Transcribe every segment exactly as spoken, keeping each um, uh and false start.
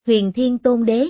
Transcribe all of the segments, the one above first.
Huyền Thiên Tôn Đế.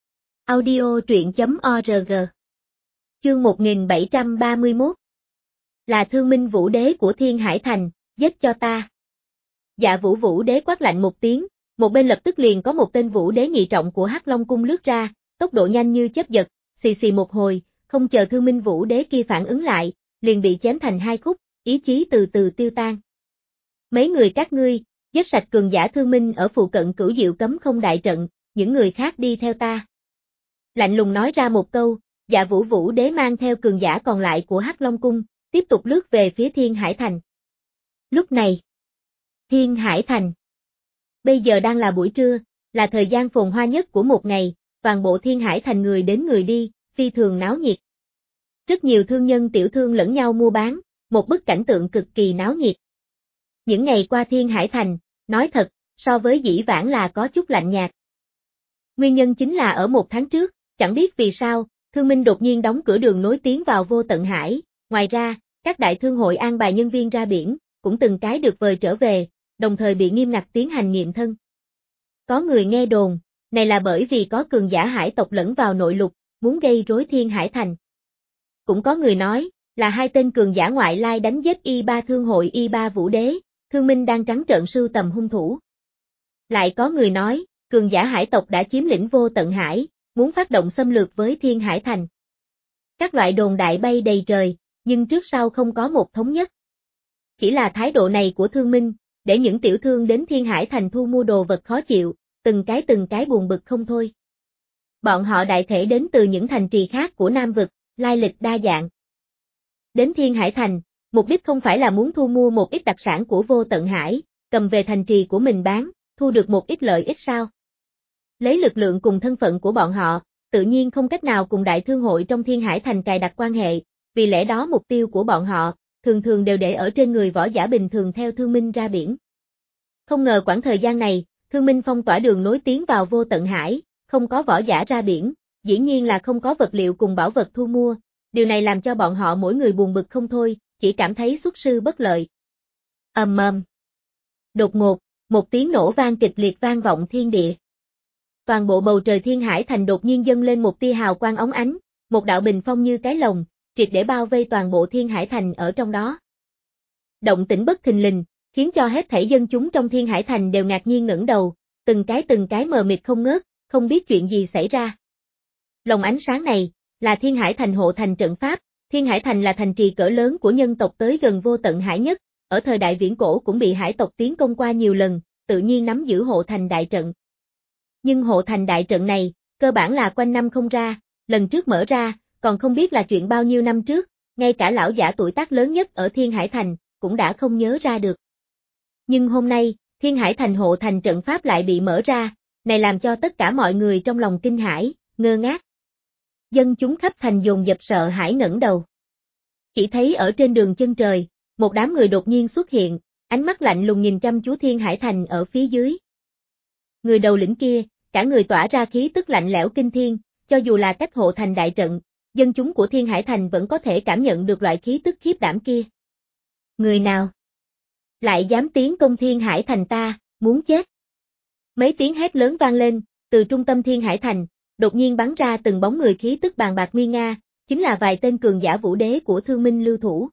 Audio truyện chấm org. Chương một nghìn bảy trăm ba mươi mốt. Là Thương Minh Vũ Đế của Thiên Hải Thành, giết cho ta. Dạ Vũ Vũ Đế quát lạnh một tiếng, một bên lập tức liền có một tên Vũ Đế nhị trọng của Hắc Long Cung lướt ra, tốc độ nhanh như chớp giật, xì xì một hồi, không chờ Thương Minh Vũ Đế kia phản ứng lại, liền bị chém thành hai khúc, ý chí từ từ tiêu tan. Mấy người các ngươi, giết sạch cường giả Thương Minh ở phụ cận Cửu Diệu Cấm Không đại trận, những người khác đi theo ta. Lạnh lùng nói ra một câu, Dạ Vũ Vũ Đế mang theo cường giả còn lại của Hắc Long Cung, tiếp tục lướt về phía Thiên Hải Thành. Lúc này, Thiên Hải Thành. Bây giờ đang là buổi trưa, là thời gian phồn hoa nhất của một ngày, toàn bộ Thiên Hải Thành người đến người đi, phi thường náo nhiệt. Rất nhiều thương nhân tiểu thương lẫn nhau mua bán, một bức cảnh tượng cực kỳ náo nhiệt. Những ngày qua Thiên Hải Thành, nói thật, so với dĩ vãng là có chút lạnh nhạt. Nguyên nhân chính là ở một tháng trước, chẳng biết vì sao, Thương Minh đột nhiên đóng cửa đường nối tiến vào Vô Tận Hải, ngoài ra, các đại thương hội an bài nhân viên ra biển, cũng từng cái được vời trở về, đồng thời bị nghiêm ngặt tiến hành nghiệm thân. Có người nghe đồn, này là bởi vì có cường giả hải tộc lẫn vào nội lục, muốn gây rối Thiên Hải Thành. Cũng có người nói, là hai tên cường giả ngoại lai đánh giết y ba thương hội y ba Vũ Đế, Thương Minh đang trắng trợn sưu tầm hung thủ. Lại có người nói, cường giả hải tộc đã chiếm lĩnh Vô Tận Hải, muốn phát động xâm lược với Thiên Hải Thành. Các loại đồn đại bay đầy trời, nhưng trước sau không có một thống nhất. Chỉ là thái độ này của Thương Minh, để những tiểu thương đến Thiên Hải Thành thu mua đồ vật khó chịu, từng cái từng cái buồn bực không thôi. Bọn họ đại thể đến từ những thành trì khác của Nam Vực, lai lịch đa dạng. Đến Thiên Hải Thành, mục đích không phải là muốn thu mua một ít đặc sản của Vô Tận Hải, cầm về thành trì của mình bán, thu được một ít lợi ích sao? Lấy lực lượng cùng thân phận của bọn họ, tự nhiên không cách nào cùng đại thương hội trong Thiên Hải Thành cài đặt quan hệ, vì lẽ đó mục tiêu của bọn họ, thường thường đều để ở trên người võ giả bình thường theo Thương Minh ra biển. Không ngờ quãng thời gian này, Thương Minh phong tỏa đường nối tiến vào Vô Tận Hải, không có võ giả ra biển, dĩ nhiên là không có vật liệu cùng bảo vật thu mua, điều này làm cho bọn họ mỗi người buồn bực không thôi, chỉ cảm thấy xuất sư bất lợi. Ầm ầm. Đột ngột, một tiếng nổ vang kịch liệt vang vọng thiên địa. Toàn bộ bầu trời Thiên Hải Thành đột nhiên dâng lên một tia hào quang óng ánh, một đạo bình phong như cái lồng, triệt để bao vây toàn bộ Thiên Hải Thành ở trong đó. Động tĩnh bất thình lình, khiến cho hết thảy dân chúng trong Thiên Hải Thành đều ngạc nhiên ngẩng đầu, từng cái từng cái mờ mịt không ngớt, không biết chuyện gì xảy ra. Lồng ánh sáng này, là Thiên Hải Thành hộ thành trận pháp, Thiên Hải Thành là thành trì cỡ lớn của nhân tộc tới gần Vô Tận Hải nhất, ở thời đại viễn cổ cũng bị hải tộc tiến công qua nhiều lần, tự nhiên nắm giữ hộ thành đại trận. Nhưng hộ thành đại trận này, cơ bản là quanh năm không ra, lần trước mở ra, còn không biết là chuyện bao nhiêu năm trước, ngay cả lão giả tuổi tác lớn nhất ở Thiên Hải Thành, cũng đã không nhớ ra được. Nhưng hôm nay, Thiên Hải Thành hộ thành trận pháp lại bị mở ra, này làm cho tất cả mọi người trong lòng kinh hãi, ngơ ngác. Dân chúng khắp thành dồn dập sợ hãi ngẩng đầu. Chỉ thấy ở trên đường chân trời, một đám người đột nhiên xuất hiện, ánh mắt lạnh lùng nhìn chăm chú Thiên Hải Thành ở phía dưới. Người đầu lĩnh kia, cả người tỏa ra khí tức lạnh lẽo kinh thiên, cho dù là cách hộ thành đại trận, dân chúng của Thiên Hải Thành vẫn có thể cảm nhận được loại khí tức khiếp đảm kia. Người nào lại dám tiến công Thiên Hải Thành ta, muốn chết. Mấy tiếng hét lớn vang lên, từ trung tâm Thiên Hải Thành, đột nhiên bắn ra từng bóng người khí tức bàn bạc nguy nga, chính là vài tên cường giả Vũ Đế của Thương Minh lưu thủ.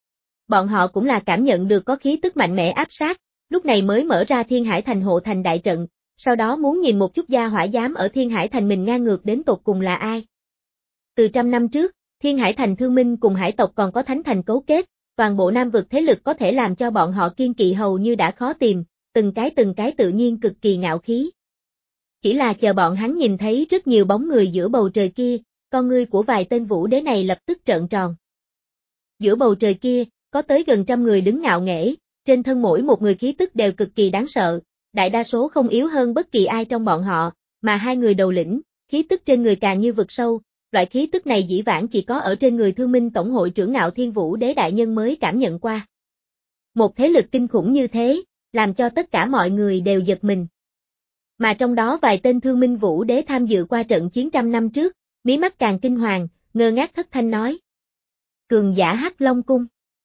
Bọn họ cũng là cảm nhận được có khí tức mạnh mẽ áp sát, lúc này mới mở ra Thiên Hải Thành hộ thành đại trận, sau đó muốn nhìn một chút gia hỏa dám ở Thiên Hải Thành mình ngang ngược đến tột cùng là ai. Từ trăm năm trước, Thiên Hải Thành Thương Minh cùng hải tộc còn có thánh thành cấu kết, toàn bộ Nam Vực thế lực có thể làm cho bọn họ kiên kỵ hầu như đã khó tìm, từng cái từng cái tự nhiên cực kỳ ngạo khí. Chỉ là chờ bọn hắn nhìn thấy rất nhiều bóng người giữa bầu trời kia, con ngươi của vài tên Vũ Đế này lập tức trợn tròn. Giữa bầu trời kia, có tới gần trăm người đứng ngạo nghễ, trên thân mỗi một người khí tức đều cực kỳ đáng sợ, đại đa số không yếu hơn bất kỳ ai trong bọn họ, mà hai người đầu lĩnh, khí tức trên người càng như vực sâu, loại khí tức này dĩ vãng chỉ có ở trên người Thương Minh Tổng hội trưởng Ngạo Thiên Vũ Đế đại nhân mới cảm nhận qua. Một thế lực kinh khủng như thế, làm cho tất cả mọi người đều giật mình. Mà trong đó vài tên Thương Minh Vũ Đế tham dự qua trận chiến trăm năm trước, mí mắt càng kinh hoàng, ngơ ngác thất thanh nói. Cường giả Hắc Long Cung.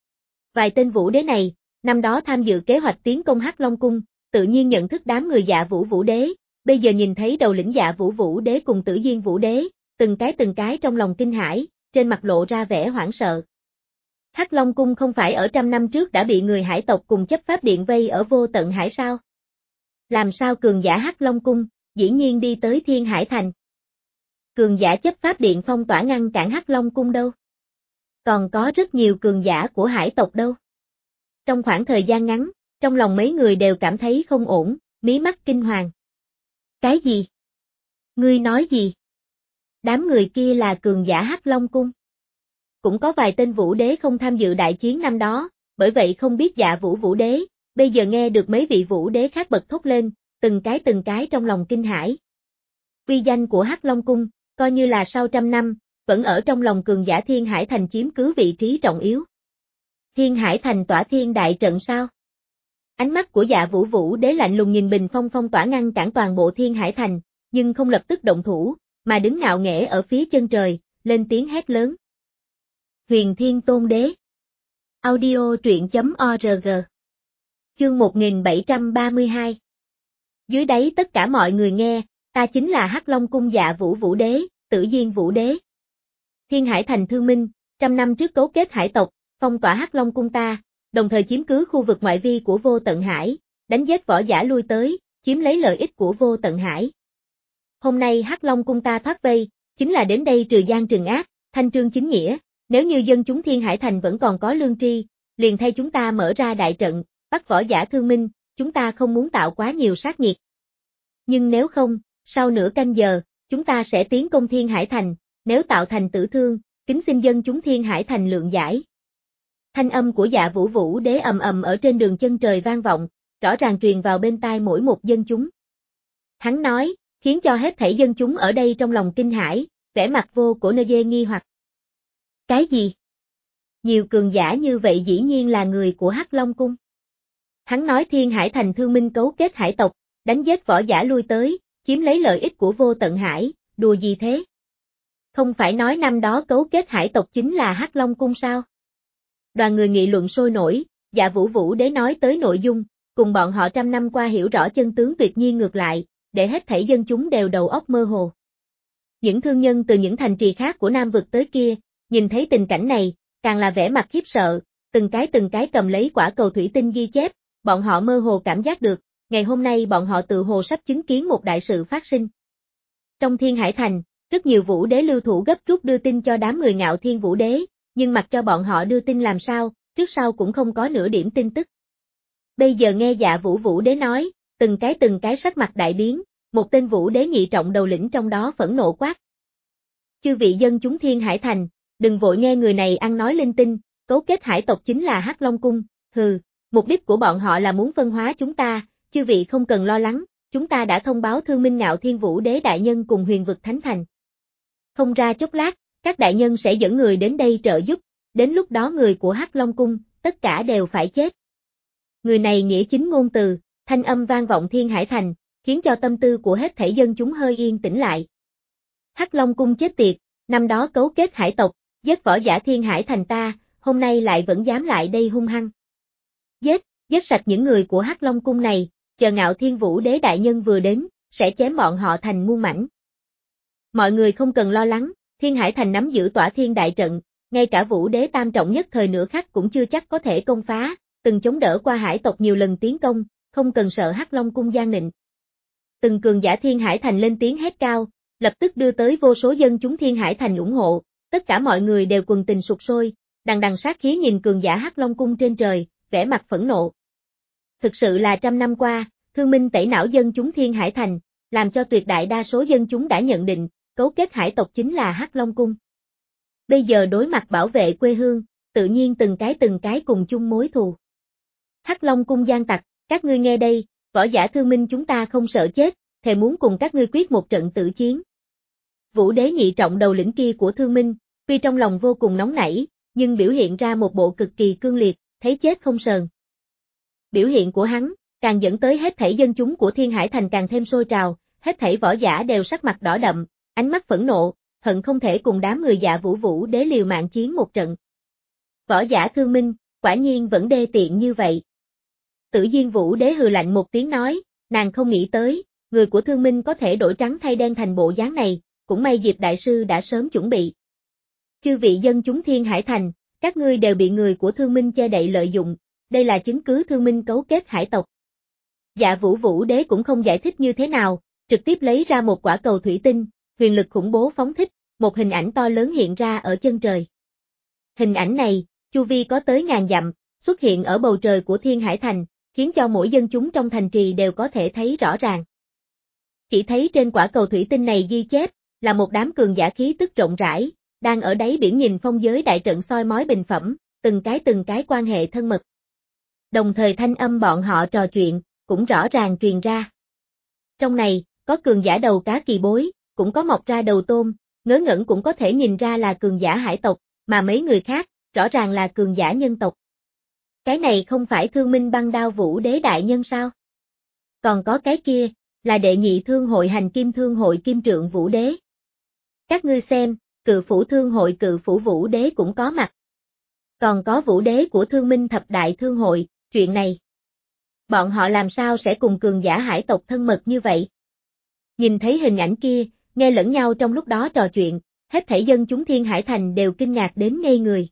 Vài tên Vũ Đế này, năm đó tham dự kế hoạch tiến công Hắc Long Cung, tự nhiên nhận thức đám người Dạ Vũ Vũ Đế, Bây giờ nhìn thấy đầu lĩnh Dạ Vũ Vũ Đế cùng Tử Diên Vũ Đế, từng cái từng cái trong lòng kinh hãi, trên mặt lộ ra vẻ hoảng sợ. Hắc Long Cung không phải ở trăm năm trước đã bị người hải tộc cùng chấp pháp điện vây ở Vô Tận Hải sao? Làm sao cường giả Hắc Long Cung, dĩ nhiên đi tới Thiên Hải Thành? Cường giả chấp pháp điện phong tỏa ngăn cản Hắc Long Cung đâu? Còn có rất nhiều cường giả của hải tộc đâu? Trong khoảng thời gian ngắn, trong lòng mấy người đều cảm thấy không ổn, mí mắt kinh hoàng. Cái gì? Ngươi nói gì? Đám người kia là cường giả Hắc Long Cung. Cũng có vài tên vũ đế không tham dự đại chiến năm đó, bởi vậy không biết Dạ Vũ Vũ Đế, bây giờ nghe được mấy vị vũ đế khác bật thốt lên, từng cái từng cái trong lòng kinh hãi. Uy danh của Hắc Long Cung, coi như là sau trăm năm, vẫn ở trong lòng cường giả Thiên Hải Thành chiếm cứ vị trí trọng yếu. Thiên Hải Thành tỏa thiên đại trận sao? Ánh mắt của Dạ Vũ Vũ Đế lạnh lùng nhìn Bình Phong phong tỏa ngăn cản toàn bộ Thiên Hải Thành, nhưng không lập tức động thủ, mà đứng ngạo nghễ ở phía chân trời, lên tiếng hét lớn. Huyền Thiên Tôn Đế. Audio truyện chấm org. Chương một nghìn bảy trăm ba mươi hai. Dưới đáy tất cả mọi người nghe, ta chính là Hắc Long Cung Dạ Vũ Vũ Đế, Tử Diên Vũ Đế. Thiên Hải Thành thương minh, trăm năm trước cấu kết hải tộc, phong tỏa Hắc Long Cung ta, đồng thời chiếm cứ khu vực ngoại vi của Vô Tận Hải, đánh giết võ giả lui tới, chiếm lấy lợi ích của Vô Tận Hải. Hôm nay Hắc Long Cung ta thoát vây, chính là đến đây trừ gian trừng ác, thanh trương chính nghĩa, nếu như dân chúng Thiên Hải Thành vẫn còn có lương tri, liền thay chúng ta mở ra đại trận, bắt võ giả thương minh, chúng ta không muốn tạo quá nhiều sát nghiệt. Nhưng nếu không, sau nửa canh giờ, chúng ta sẽ tiến công Thiên Hải Thành, nếu tạo thành tử thương, kính xin dân chúng Thiên Hải Thành lượng giải. Thanh âm của Dạ Vũ Vũ Đế ầm ầm ở trên đường chân trời vang vọng, rõ ràng truyền vào bên tai mỗi một dân chúng. Hắn nói, khiến cho hết thảy dân chúng ở đây trong lòng kinh hãi, vẻ mặt vô cổ nơ dê nghi hoặc. Cái gì? Nhiều cường giả như vậy dĩ nhiên là người của Hắc Long Cung. Hắn nói Thiên Hải Thành thương minh cấu kết hải tộc, đánh giết võ giả lui tới, chiếm lấy lợi ích của Vô Tận Hải, đùa gì thế? Không phải nói năm đó cấu kết hải tộc chính là Hắc Long Cung sao? Đoàn người nghị luận sôi nổi, Dạ Vũ Vũ Đế nói tới nội dung, cùng bọn họ trăm năm qua hiểu rõ chân tướng tuyệt nhiên ngược lại, để hết thảy dân chúng đều đầu óc mơ hồ. Những thương nhân từ những thành trì khác của Nam vực tới kia, nhìn thấy tình cảnh này, càng là vẻ mặt khiếp sợ, từng cái từng cái cầm lấy quả cầu thủy tinh ghi chép, bọn họ mơ hồ cảm giác được, ngày hôm nay bọn họ tự hồ sắp chứng kiến một đại sự phát sinh. Trong Thiên Hải Thành, rất nhiều vũ đế lưu thủ gấp rút đưa tin cho đám người Ngạo Thiên Vũ Đế, nhưng mặc cho bọn họ đưa tin làm sao, trước sau cũng không có nửa điểm tin tức. Bây giờ nghe Dạ Vũ Vũ Đế nói, từng cái từng cái sắc mặt đại biến, một tên vũ đế nhị trọng đầu lĩnh trong đó phẫn nộ quát. Chư vị dân chúng Thiên Hải Thành, đừng vội nghe người này ăn nói linh tinh, cấu kết hải tộc chính là Hắc Long Cung, hừ, mục đích của bọn họ là muốn phân hóa chúng ta, chư vị không cần lo lắng, chúng ta đã thông báo Thương Minh Ngạo Thiên Vũ Đế đại nhân cùng Huyền vực Thánh Thành. Không ra chốc lát, các đại nhân sẽ dẫn người đến đây trợ giúp, đến lúc đó người của Hắc Long Cung, tất cả đều phải chết. Người này nghĩa chính ngôn từ, thanh âm vang vọng Thiên Hải Thành, khiến cho tâm tư của hết thảy dân chúng hơi yên tĩnh lại. Hắc Long Cung chết tiệt, năm đó cấu kết hải tộc, giết võ giả Thiên Hải Thành ta, hôm nay lại vẫn dám lại đây hung hăng. Giết, giết sạch những người của Hắc Long Cung này, chờ Ngạo Thiên Vũ Đế đại nhân vừa đến, sẽ chém bọn họ thành muôn mảnh. Mọi người không cần lo lắng, Thiên Hải Thành nắm giữ tỏa thiên đại trận, ngay cả Vũ Đế tam trọng nhất thời nửa khắc cũng chưa chắc có thể công phá, từng chống đỡ qua hải tộc nhiều lần tiến công, không cần sợ Hắc Long Cung gian nịnh. Từng cường giả Thiên Hải Thành lên tiếng hét cao, lập tức đưa tới vô số dân chúng Thiên Hải Thành ủng hộ, tất cả mọi người đều quần tình sục sôi, đằng đằng sát khí nhìn cường giả Hắc Long Cung trên trời, vẻ mặt phẫn nộ. Thực sự là trăm năm qua, thương minh tẩy não dân chúng Thiên Hải Thành, làm cho tuyệt đại đa số dân chúng đã nhận định, cấu kết hải tộc chính là Hắc Long Cung. Bây giờ đối mặt bảo vệ quê hương, tự nhiên từng cái từng cái cùng chung mối thù. Hắc Long Cung gian tặc, các ngươi nghe đây, võ giả thương minh chúng ta không sợ chết, thề muốn cùng các ngươi quyết một trận tử chiến. Vũ Đế nhị trọng đầu lĩnh kia của thương minh, tuy trong lòng vô cùng nóng nảy, nhưng biểu hiện ra một bộ cực kỳ cương liệt, thấy chết không sờn. Biểu hiện của hắn, càng dẫn tới hết thảy dân chúng của Thiên Hải Thành càng thêm sôi trào, hết thảy võ giả đều sắc mặt đỏ đậm, ánh mắt phẫn nộ, hận không thể cùng đám người Dạ Vũ Vũ Đế liều mạng chiến một trận. Võ giả thương minh, quả nhiên vẫn đê tiện như vậy. Tử Diên Vũ Đế hừ lạnh một tiếng nói, nàng không nghĩ tới, người của Thương Minh có thể đổi trắng thay đen thành bộ dáng này, cũng may Diệp Đại Sư đã sớm chuẩn bị. Chư vị dân chúng Thiên Hải Thành, các ngươi đều bị người của Thương Minh che đậy lợi dụng, đây là chứng cứ Thương Minh cấu kết hải tộc. Dạ Vũ Vũ Đế cũng không giải thích như thế nào, trực tiếp lấy ra một quả cầu thủy tinh, huyền lực khủng bố phóng thích, một hình ảnh to lớn hiện ra ở chân trời. Hình ảnh này, chu vi có tới ngàn dặm, xuất hiện ở bầu trời của Thiên Hải Thành, khiến cho mỗi dân chúng trong thành trì đều có thể thấy rõ ràng. Chỉ thấy trên quả cầu thủy tinh này ghi chép, là một đám cường giả khí tức rộng rãi, đang ở đáy biển nhìn phong giới đại trận soi mói bình phẩm, từng cái từng cái quan hệ thân mật. Đồng thời thanh âm bọn họ trò chuyện, cũng rõ ràng truyền ra. Trong này, có cường giả đầu cá kỳ bối, cũng có mọc ra đầu tôm, ngớ ngẩn cũng có thể nhìn ra là cường giả hải tộc, mà mấy người khác, rõ ràng là cường giả nhân tộc. Cái này không phải Thương Minh Băng Đao Vũ Đế đại nhân sao? Còn có cái kia, là đệ nhị thương hội hành kim thương hội kim trượng Vũ Đế. Các ngươi xem, cự phủ thương hội cự phủ Vũ Đế cũng có mặt. Còn có Vũ Đế của Thương Minh thập đại thương hội, chuyện này. Bọn họ làm sao sẽ cùng cường giả hải tộc thân mật như vậy? Nhìn thấy hình ảnh kia, nghe lẫn nhau trong lúc đó trò chuyện, hết thảy dân chúng Thiên Hải Thành đều kinh ngạc đến ngây người.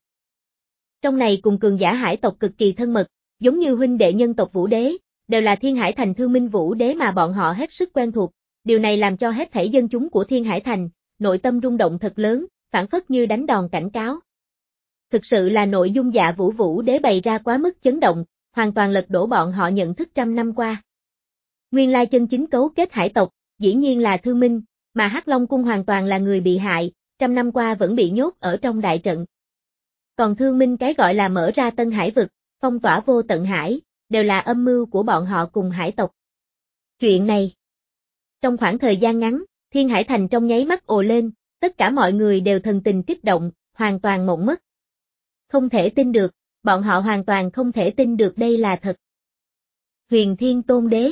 Trong này cùng cường giả hải tộc cực kỳ thân mật, giống như huynh đệ nhân tộc Vũ Đế, đều là Thiên Hải Thành Thương Minh Vũ Đế mà bọn họ hết sức quen thuộc, điều này làm cho hết thảy dân chúng của Thiên Hải Thành, nội tâm rung động thật lớn, phản phất như đánh đòn cảnh cáo. Thực sự là nội dung Dạ Vũ Vũ Đế bày ra quá mức chấn động, hoàn toàn lật đổ bọn họ nhận thức trăm năm qua. Nguyên lai chân chính cấu kết hải tộc, dĩ nhiên là Thương Minh, mà Hắc Long Cung hoàn toàn là người bị hại, trăm năm qua vẫn bị nhốt ở trong đại trận. Còn Thương Minh cái gọi là mở ra Tân Hải vực, phong tỏa vô tận hải, đều là âm mưu của bọn họ cùng hải tộc. Chuyện này, trong khoảng thời gian ngắn, Thiên Hải Thành trong nháy mắt ồ lên, tất cả mọi người đều thần tình kích động, hoàn toàn mộng mất. Không thể tin được, bọn họ hoàn toàn không thể tin được đây là thật. Huyền Thiên Tôn Đế.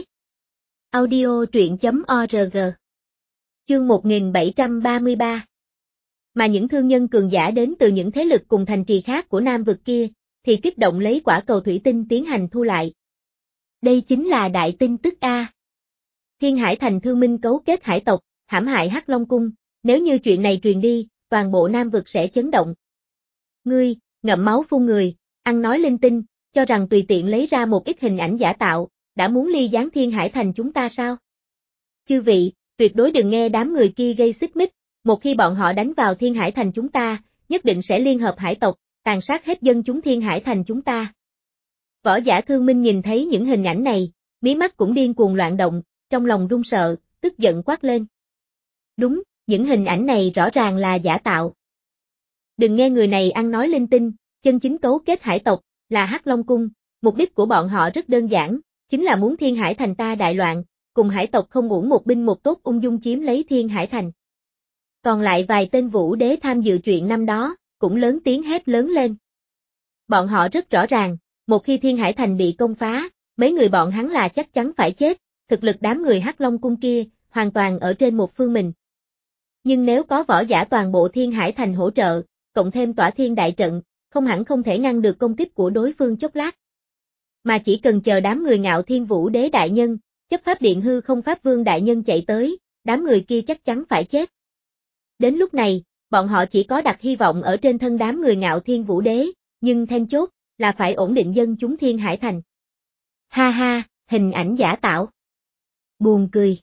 Audio truyện chấm org. Chương một nghìn bảy trăm ba mươi ba. Mà những thương nhân cường giả đến từ những thế lực cùng thành trì khác của Nam vực kia, thì kích động lấy quả cầu thủy tinh tiến hành thu lại. Đây chính là đại tin tức A. Thiên Hải Thành Thương Minh cấu kết hải tộc, hãm hại Hắc Long Cung, nếu như chuyện này truyền đi, toàn bộ Nam vực sẽ chấn động. Ngươi, ngậm máu phun người, ăn nói linh tinh, cho rằng tùy tiện lấy ra một ít hình ảnh giả tạo, đã muốn ly gián Thiên Hải Thành chúng ta sao? Chư vị, tuyệt đối đừng nghe đám người kia gây xích mích, một khi bọn họ đánh vào Thiên Hải Thành chúng ta, nhất định sẽ liên hợp hải tộc, tàn sát hết dân chúng Thiên Hải Thành chúng ta. Võ giả Thương Minh nhìn thấy những hình ảnh này, mí mắt cũng điên cuồng loạn động, trong lòng run sợ, tức giận quát lên. Đúng, những hình ảnh này rõ ràng là giả tạo. Đừng nghe người này ăn nói linh tinh, chân chính cấu kết hải tộc, là Hắc Long Cung, mục đích của bọn họ rất đơn giản, chính là muốn Thiên Hải Thành ta đại loạn, cùng hải tộc không uổng một binh một tốt ung dung chiếm lấy Thiên Hải Thành. Còn lại vài tên Vũ Đế tham dự chuyện năm đó, cũng lớn tiếng hét lớn lên. Bọn họ rất rõ ràng, một khi Thiên Hải Thành bị công phá, mấy người bọn hắn là chắc chắn phải chết, thực lực đám người Hắc Long Cung kia, hoàn toàn ở trên một phương mình. Nhưng nếu có võ giả toàn bộ Thiên Hải Thành hỗ trợ, cộng thêm tỏa thiên đại trận, không hẳn không thể ngăn được công kích của đối phương chốc lát. Mà chỉ cần chờ đám người Ngạo Thiên Vũ Đế đại nhân, chấp pháp điện hư không pháp vương đại nhân chạy tới, đám người kia chắc chắn phải chết. Đến lúc này, bọn họ chỉ có đặt hy vọng ở trên thân đám người Ngạo Thiên Vũ Đế, nhưng then chốt, là phải ổn định dân chúng Thiên Hải Thành. Ha ha, hình ảnh giả tạo. Buồn cười.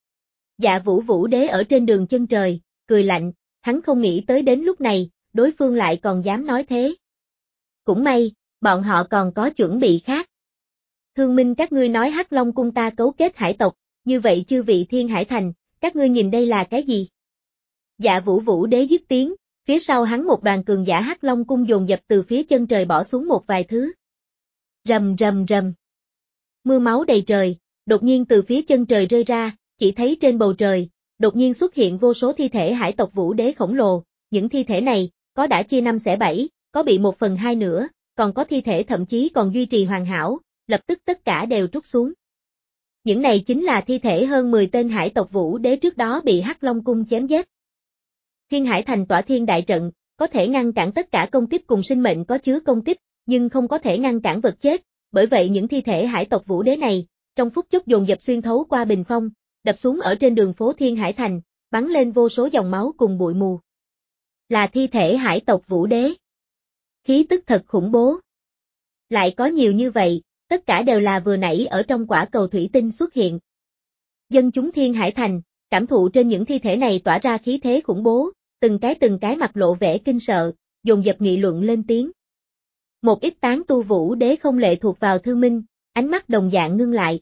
Dạ Vũ Vũ Đế ở trên đường chân trời, cười lạnh, hắn không nghĩ tới đến lúc này, đối phương lại còn dám nói thế. Cũng may, bọn họ còn có chuẩn bị khác. Thương Minh các ngươi nói Hắc Long Cung ta cấu kết hải tộc, như vậy chư vị Thiên Hải Thành, các ngươi nhìn đây là cái gì? Dạ Vũ Vũ Đế dứt tiếng, phía sau hắn một đoàn cường giả Hắc Long Cung dồn dập từ phía chân trời bỏ xuống một vài thứ. Rầm rầm rầm. Mưa máu đầy trời, đột nhiên từ phía chân trời rơi ra, chỉ thấy trên bầu trời, đột nhiên xuất hiện vô số thi thể hải tộc Vũ Đế khổng lồ, những thi thể này, có đã chia năm xẻ bảy, có bị một phần hai nữa, còn có thi thể thậm chí còn duy trì hoàn hảo, lập tức tất cả đều trút xuống. Những này chính là thi thể hơn mười tên hải tộc Vũ Đế trước đó bị Hắc Long Cung chém giết. Thiên Hải Thành tỏa thiên đại trận, có thể ngăn cản tất cả công kích cùng sinh mệnh có chứa công kích, nhưng không có thể ngăn cản vật chết, bởi vậy những thi thể hải tộc Vũ Đế này, trong phút chốc dồn dập xuyên thấu qua bình phong, đập xuống ở trên đường phố Thiên Hải Thành, bắn lên vô số dòng máu cùng bụi mù. Là thi thể hải tộc Vũ Đế. Khí tức thật khủng bố. Lại có nhiều như vậy, tất cả đều là vừa nãy ở trong quả cầu thủy tinh xuất hiện. Dân chúng Thiên Hải Thành, cảm thụ trên những thi thể này tỏa ra khí thế khủng bố, từng cái từng cái mặt lộ vẻ kinh sợ, dồn dập nghị luận lên tiếng. Một ít tán tu Vũ Đế không lệ thuộc vào Thương Minh, ánh mắt đồng dạng ngưng lại.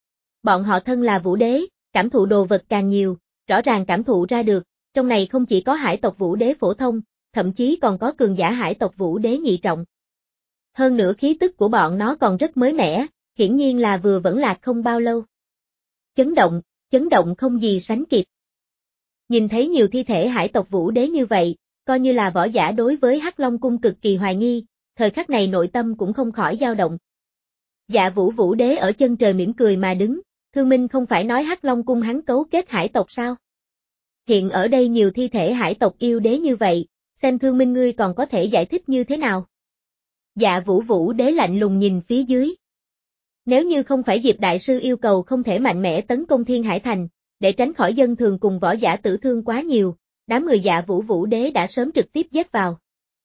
Bọn họ thân là Vũ Đế, cảm thụ đồ vật càng nhiều, rõ ràng cảm thụ ra được, trong này không chỉ có hải tộc Vũ Đế phổ thông, thậm chí còn có cường giả hải tộc Vũ Đế nhị trọng. Hơn nữa khí tức của bọn nó còn rất mới mẻ, hiển nhiên là vừa vẫn lạc không bao lâu. Chấn động, chấn động không gì sánh kịp. Nhìn thấy nhiều thi thể hải tộc Vũ Đế như vậy, coi như là võ giả đối với Hắc Long Cung cực kỳ hoài nghi, thời khắc này nội tâm cũng không khỏi dao động. Dạ Vũ Vũ Đế ở chân trời mỉm cười mà đứng, Thương Minh không phải nói Hắc Long Cung hắn cấu kết hải tộc sao? Hiện ở đây nhiều thi thể hải tộc yêu đế như vậy, xem Thương Minh ngươi còn có thể giải thích như thế nào? Dạ Vũ Vũ Đế lạnh lùng nhìn phía dưới. Nếu như không phải Diệp Đại Sư yêu cầu không thể mạnh mẽ tấn công Thiên Hải Thành, để tránh khỏi dân thường cùng võ giả tử thương quá nhiều, đám người Dạ Vũ Vũ Đế đã sớm trực tiếp giết vào.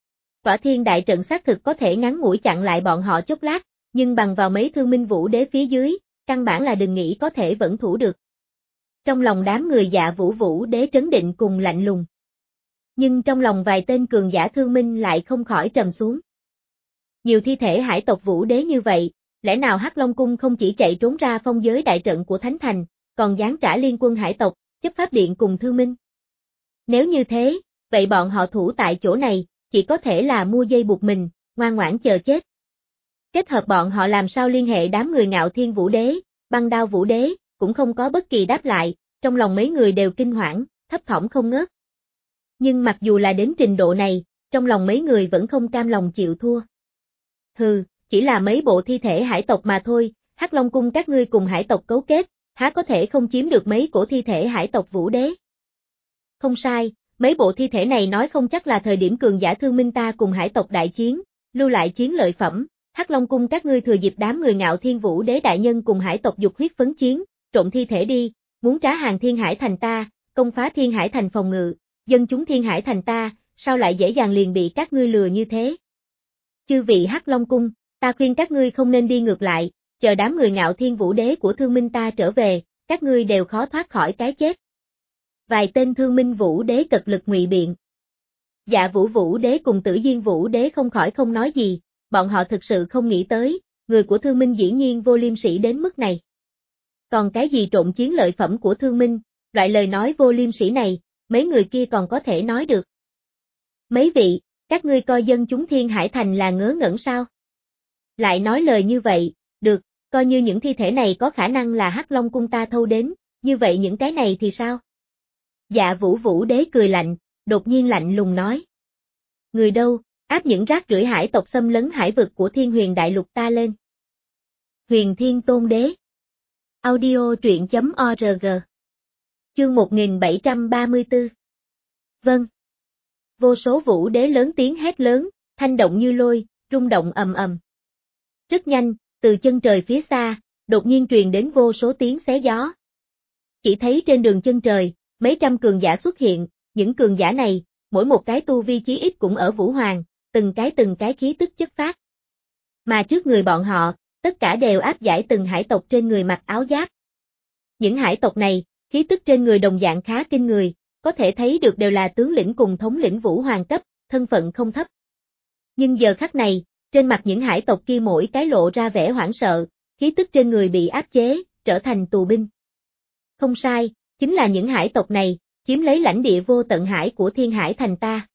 Quả Thiên Đại Trận xác thực có thể ngắn ngủi chặn lại bọn họ chốc lát, nhưng bằng vào mấy Thương Minh Vũ Đế phía dưới, căn bản là đừng nghĩ có thể vẫn thủ được. Trong lòng đám người Dạ Vũ Vũ Đế trấn định cùng lạnh lùng. Nhưng trong lòng vài tên cường giả Thương Minh lại không khỏi trầm xuống. Nhiều thi thể hải tộc Vũ Đế như vậy, lẽ nào Hắc Long Cung không chỉ chạy trốn ra phong giới đại trận của Thánh Thành, còn giáng trả liên quân hải tộc, chấp pháp điện cùng Thương Minh? Nếu như thế, vậy bọn họ thủ tại chỗ này, chỉ có thể là mua dây buộc mình, ngoan ngoãn chờ chết. Kết hợp bọn họ làm sao liên hệ đám người Ngạo Thiên Vũ Đế, Băng Đao Vũ Đế, cũng không có bất kỳ đáp lại, trong lòng mấy người đều kinh hoảng, thấp thỏm không ngớt. Nhưng mặc dù là đến trình độ này, trong lòng mấy người vẫn không cam lòng chịu thua. Hừ, chỉ là mấy bộ thi thể hải tộc mà thôi, Hắc Long Cung các ngươi cùng hải tộc cấu kết, há có thể không chiếm được mấy cổ thi thể hải tộc Vũ Đế? Không sai, mấy bộ thi thể này nói không chắc là thời điểm cường giả Thương Minh ta cùng hải tộc đại chiến, lưu lại chiến lợi phẩm, Hắc Long Cung các ngươi thừa dịp đám người Ngạo Thiên Vũ Đế đại nhân cùng hải tộc dục huyết phấn chiến, trộn thi thể đi, muốn trá hàng Thiên Hải Thành ta, công phá Thiên Hải Thành phòng ngự, dân chúng Thiên Hải Thành ta, sao lại dễ dàng liền bị các ngươi lừa như thế? Chư vị Hắc Long Cung, ta khuyên các ngươi không nên đi ngược lại, chờ đám người Ngạo Thiên Vũ Đế của Thương Minh ta trở về, các ngươi đều khó thoát khỏi cái chết. Vài tên Thương Minh Vũ Đế cật lực ngụy biện. Dạ Vũ Vũ Đế cùng Tử Diên Vũ Đế không khỏi không nói gì, bọn họ thực sự không nghĩ tới, người của Thương Minh dĩ nhiên vô liêm sỉ đến mức này. Còn cái gì trộn chiến lợi phẩm của Thương Minh, loại lời nói vô liêm sỉ này, mấy người kia còn có thể nói được. Mấy vị, các ngươi coi dân chúng Thiên Hải Thành là ngớ ngẩn sao? Lại nói lời như vậy, được, coi như những thi thể này có khả năng là Hắc Long Cung ta thâu đến, như vậy những cái này thì sao? Dạ Vũ Vũ Đế cười lạnh, đột nhiên lạnh lùng nói. Người đâu, áp những rác rưởi hải tộc xâm lấn hải vực của Thiên Huyền Đại Lục ta lên. Huyền Thiên Tôn Đế. Audio truyện chấm org. Chương một nghìn bảy trăm ba mươi tư. Vâng. Vô số Vũ Đế lớn tiếng hét lớn, thanh động như lôi, rung động ầm ầm. Rất nhanh, từ chân trời phía xa, đột nhiên truyền đến vô số tiếng xé gió. Chỉ thấy trên đường chân trời, mấy trăm cường giả xuất hiện, những cường giả này, mỗi một cái tu vi chí ít cũng ở Vũ Hoàng, từng cái từng cái khí tức chất phát. Mà trước người bọn họ, tất cả đều áp giải từng hải tộc trên người mặc áo giáp. Những hải tộc này, khí tức trên người đồng dạng khá kinh người, có thể thấy được đều là tướng lĩnh cùng thống lĩnh Vũ Hoàng cấp, thân phận không thấp. Nhưng giờ khắc này, trên mặt những hải tộc kia mỗi cái lộ ra vẻ hoảng sợ, khí tức trên người bị áp chế, trở thành tù binh. Không sai, chính là những hải tộc này, chiếm lấy lãnh địa vô tận hải của Thiên Hải Thành ta.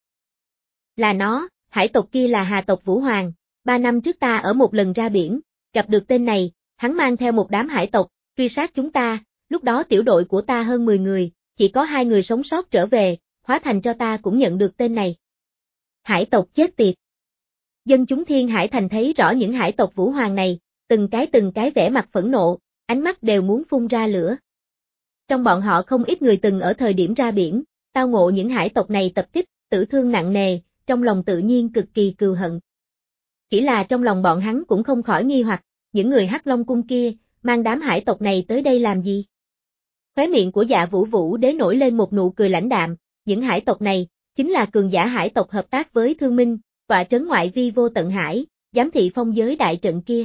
Là nó, hải tộc kia là Hà tộc Vũ Hoàng, ba năm trước ta ở một lần ra biển, gặp được tên này, hắn mang theo một đám hải tộc, truy sát chúng ta, lúc đó tiểu đội của ta hơn mười người, chỉ có hai người sống sót trở về, hóa thành cho ta cũng nhận được tên này. Hải tộc chết tiệt. Dân chúng Thiên Hải Thành thấy rõ những hải tộc Vũ Hoàng này, từng cái từng cái vẻ mặt phẫn nộ, ánh mắt đều muốn phun ra lửa. Trong bọn họ không ít người từng ở thời điểm ra biển, tao ngộ những hải tộc này tập kích, tử thương nặng nề, trong lòng tự nhiên cực kỳ cừu hận. Chỉ là trong lòng bọn hắn cũng không khỏi nghi hoặc, những người Hắc Long Cung kia, mang đám hải tộc này tới đây làm gì? Khóe miệng của Dạ Vũ Vũ Đế nổi lên một nụ cười lãnh đạm, những hải tộc này, chính là cường giả hải tộc hợp tác với Thương Minh, tọa trấn ngoại vi vô tận hải, giám thị phong giới đại trận kia.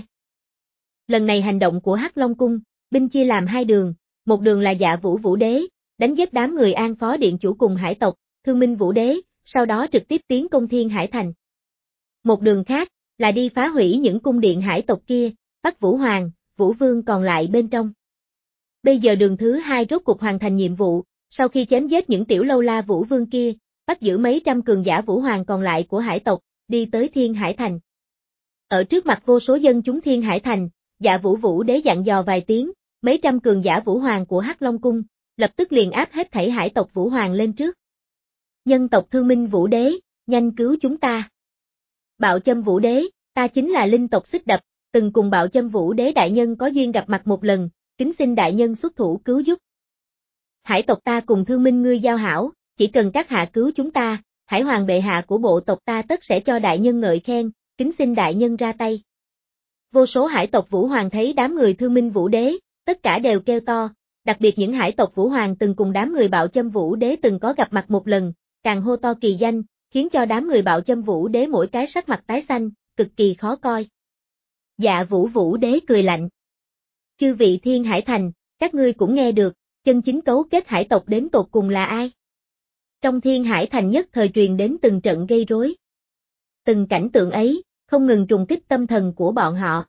Lần này hành động của Hắc Long Cung, binh chia làm hai đường, một đường là Dạ Vũ Vũ Đế, đánh giết đám người An Phó Điện Chủ cùng hải tộc, Thương Minh Vũ Đế, sau đó trực tiếp tiến công Thiên Hải Thành. Một đường khác, là đi phá hủy những cung điện hải tộc kia, bắt Vũ Hoàng, Vũ Vương còn lại bên trong. Bây giờ đường thứ hai rốt cục hoàn thành nhiệm vụ, sau khi chém giết những tiểu lâu la Vũ Vương kia, bắt giữ mấy trăm cường giả Vũ Hoàng còn lại của hải tộc, đi tới Thiên Hải Thành. Ở trước mặt vô số dân chúng Thiên Hải Thành, Dạ Vũ Vũ Đế dặn dò vài tiếng, mấy trăm cường giả Vũ Hoàng của Hắc Long Cung, lập tức liền áp hết thảy hải tộc Vũ Hoàng lên trước. Nhân tộc Thương Minh Vũ Đế, nhanh cứu chúng ta. Bạo Châm Vũ Đế, ta chính là linh tộc Xích Đập, từng cùng Bạo Châm Vũ Đế đại nhân có duyên gặp mặt một lần, kính xin đại nhân xuất thủ cứu giúp. Hải tộc ta cùng Thương Minh ngươi giao hảo, chỉ cần các hạ cứu chúng ta, Hải Hoàng bệ hạ của bộ tộc ta tất sẽ cho đại nhân ngợi khen, kính xin đại nhân ra tay. Vô số hải tộc Vũ Hoàng thấy đám người Thương Minh Vũ Đế, tất cả đều kêu to, đặc biệt những hải tộc Vũ Hoàng từng cùng đám người Bạo Châm Vũ Đế từng có gặp mặt một lần, càng hô to kỳ danh, khiến cho đám người Bạo Châm Vũ Đế mỗi cái sắc mặt tái xanh, cực kỳ khó coi. Dạ Vũ Vũ Đế cười lạnh. Chư vị Thiên Hải Thành, các ngươi cũng nghe được, chân chính cấu kết hải tộc đến tột cùng là ai? Trong Thiên Hải Thành nhất thời truyền đến từng trận gây rối. Từng cảnh tượng ấy, không ngừng trùng kích tâm thần của bọn họ.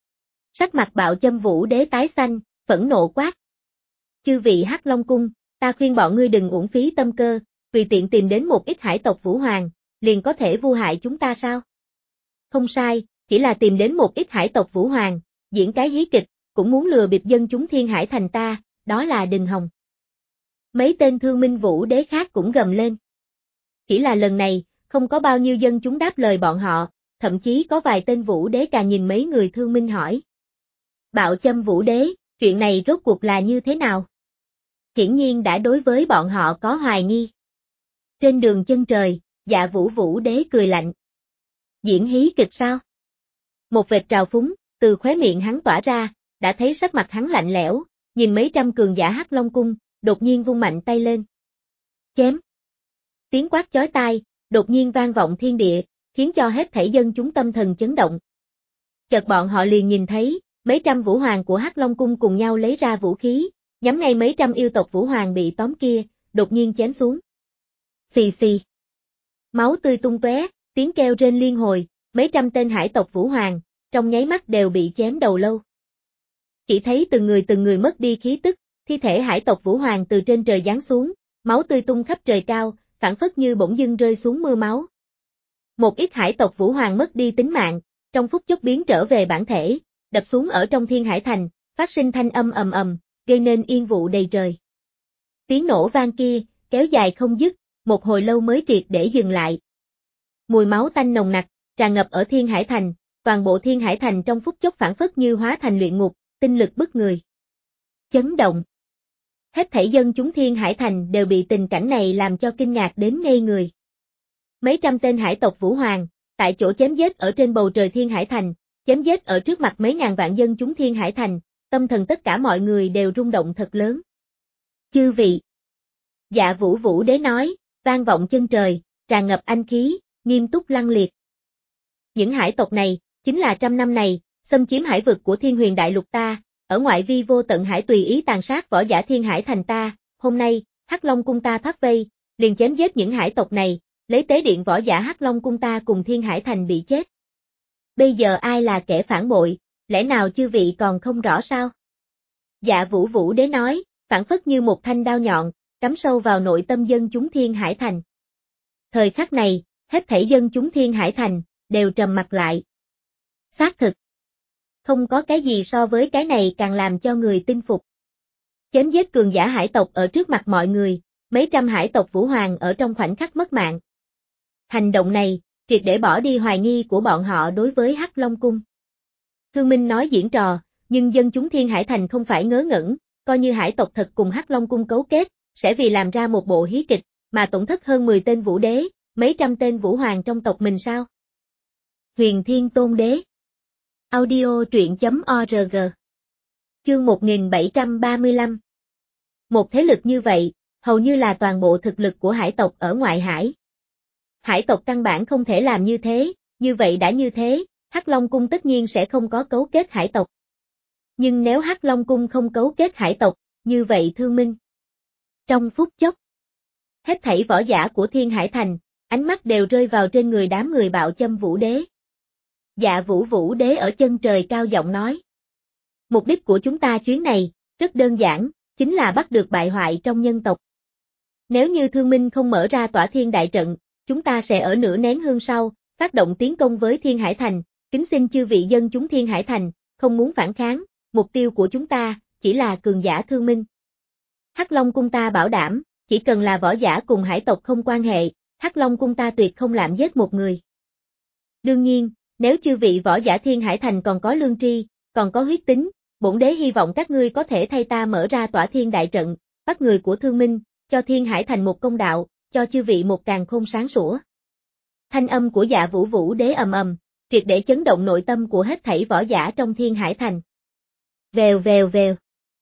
Sắc mặt Bạo Châm Vũ Đế tái xanh, phẫn nộ quát. Chư vị Hắc Long Cung, ta khuyên bọn ngươi đừng uổng phí tâm cơ, tùy tiện tìm đến một ít hải tộc Vũ Hoàng, liền có thể vu hại chúng ta sao? Không sai, chỉ là tìm đến một ít hải tộc Vũ Hoàng, diễn cái hí kịch, cũng muốn lừa bịp dân chúng Thiên Hải Thành ta, đó là Đình Hồng. Mấy tên Thương Minh Vũ Đế khác cũng gầm lên. Chỉ là lần này, không có bao nhiêu dân chúng đáp lời bọn họ, thậm chí có vài tên Vũ Đế càng nhìn mấy người Thương Minh hỏi. Bạo Châm Vũ Đế, chuyện này rốt cuộc là như thế nào? Hiển nhiên đã đối với bọn họ có hoài nghi. Trên đường chân trời, Dạ Vũ Vũ Đế cười lạnh. Diễn hí kịch sao? Một vệt trào phúng, từ khóe miệng hắn tỏa ra, đã thấy sắc mặt hắn lạnh lẽo, nhìn mấy trăm cường giả Hắc Long Cung, đột nhiên vung mạnh tay lên. Chém! Tiếng quát chói tai, đột nhiên vang vọng thiên địa, khiến cho hết thảy dân chúng tâm thần chấn động. Chợt bọn họ liền nhìn thấy, mấy trăm vũ hoàng của Hắc Long Cung cùng nhau lấy ra vũ khí, nhắm ngay mấy trăm yêu tộc vũ hoàng bị tóm kia, đột nhiên chém xuống. Xì xì. Máu tươi tung tóe, tiếng kêu rên liên hồi, mấy trăm tên hải tộc vũ hoàng, trong nháy mắt đều bị chém đầu lâu. Chỉ thấy từng người từng người mất đi khí tức, thi thể hải tộc vũ hoàng từ trên trời giáng xuống, máu tươi tung khắp trời cao, phảng phất như bỗng dưng rơi xuống mưa máu. Một ít hải tộc vũ hoàng mất đi tính mạng, trong phút chốc biến trở về bản thể, đập xuống ở trong Thiên Hải Thành, phát sinh thanh âm ầm ầm, gây nên yên vụ đầy trời. Tiếng nổ vang kia, kéo dài không dứt, một hồi lâu mới triệt để dừng lại. Mùi máu tanh nồng nặc, tràn ngập ở Thiên Hải Thành, toàn bộ Thiên Hải Thành trong phút chốc phảng phất như hóa thành luyện ngục, tinh lực bức người. Chấn động. Hết thảy dân chúng Thiên Hải Thành đều bị tình cảnh này làm cho kinh ngạc đến ngây người. Mấy trăm tên hải tộc vũ hoàng, tại chỗ chém giết ở trên bầu trời Thiên Hải Thành, chém giết ở trước mặt mấy ngàn vạn dân chúng Thiên Hải Thành, tâm thần tất cả mọi người đều rung động thật lớn. Chư vị. Dạ Vũ Vũ Đế nói, vang vọng chân trời, tràn ngập anh khí, nghiêm túc lăng liệt. Những hải tộc này, chính là trăm năm này, xâm chiếm hải vực của Thiên Huyền Đại Lục ta, ở ngoại vi vô tận hải tùy ý tàn sát võ giả Thiên Hải Thành ta, hôm nay, Hắc Long Cung ta thoát vây, liền chém giết những hải tộc này, lấy tế điện võ giả Hắc Long Cung ta cùng Thiên Hải Thành bị chết. Bây giờ ai là kẻ phản bội, lẽ nào chư vị còn không rõ sao? Dạ Vũ Vũ Đế nói, phảng phất như một thanh đao nhọn, cắm sâu vào nội tâm dân chúng Thiên Hải Thành. Thời khắc này, hết thảy dân chúng Thiên Hải Thành, đều trầm mặt lại. Xác thực. Không có cái gì so với cái này càng làm cho người tin phục. Chém giết cường giả hải tộc ở trước mặt mọi người, mấy trăm hải tộc vũ hoàng ở trong khoảnh khắc mất mạng. Hành động này, triệt để bỏ đi hoài nghi của bọn họ đối với Hắc Long Cung. Thương Minh nói diễn trò, nhưng dân chúng Thiên Hải Thành không phải ngớ ngẩn, coi như hải tộc thật cùng Hắc Long Cung cấu kết, sẽ vì làm ra một bộ hí kịch, mà tổn thất hơn mười tên vũ đế, mấy trăm tên vũ hoàng trong tộc mình sao? Huyền Thiên Tôn Đế. Audio truyện chấm org. Chương một nghìn bảy trăm ba mươi lăm. Một thế lực như vậy, hầu như là toàn bộ thực lực của hải tộc ở ngoại hải. Hải tộc căn bản không thể làm như thế, như vậy đã như thế, Hắc Long Cung tất nhiên sẽ không có cấu kết hải tộc. Nhưng nếu Hắc Long Cung không cấu kết hải tộc, như vậy Thương Minh. Trong phút chốc, hết thảy võ giả của Thiên Hải Thành, ánh mắt đều rơi vào trên người đám người Bạo Châm Vũ Đế. Dạ Vũ Vũ Đế ở chân trời cao giọng nói. Mục đích của chúng ta chuyến này, rất đơn giản, chính là bắt được bại hoại trong nhân tộc. Nếu như Thương Minh không mở ra tỏa thiên đại trận, chúng ta sẽ ở nửa nén hương sau, phát động tiến công với Thiên Hải Thành, kính xin chư vị dân chúng Thiên Hải Thành, không muốn phản kháng, mục tiêu của chúng ta, chỉ là cường giả Thương Minh. Hắc Long Cung ta bảo đảm, chỉ cần là võ giả cùng hải tộc không quan hệ, Hắc Long Cung ta tuyệt không làm giết một người. Đương nhiên, nếu chư vị võ giả Thiên Hải Thành còn có lương tri, còn có huyết tính, bổn đế hy vọng các ngươi có thể thay ta mở ra tỏa thiên đại trận, bắt người của Thương Minh, cho Thiên Hải Thành một công đạo, cho chư vị một càn khôn sáng sủa. Thanh âm của Dạ Vũ Vũ Đế ầm ầm, triệt để chấn động nội tâm của hết thảy võ giả trong Thiên Hải Thành. Vèo vèo vèo.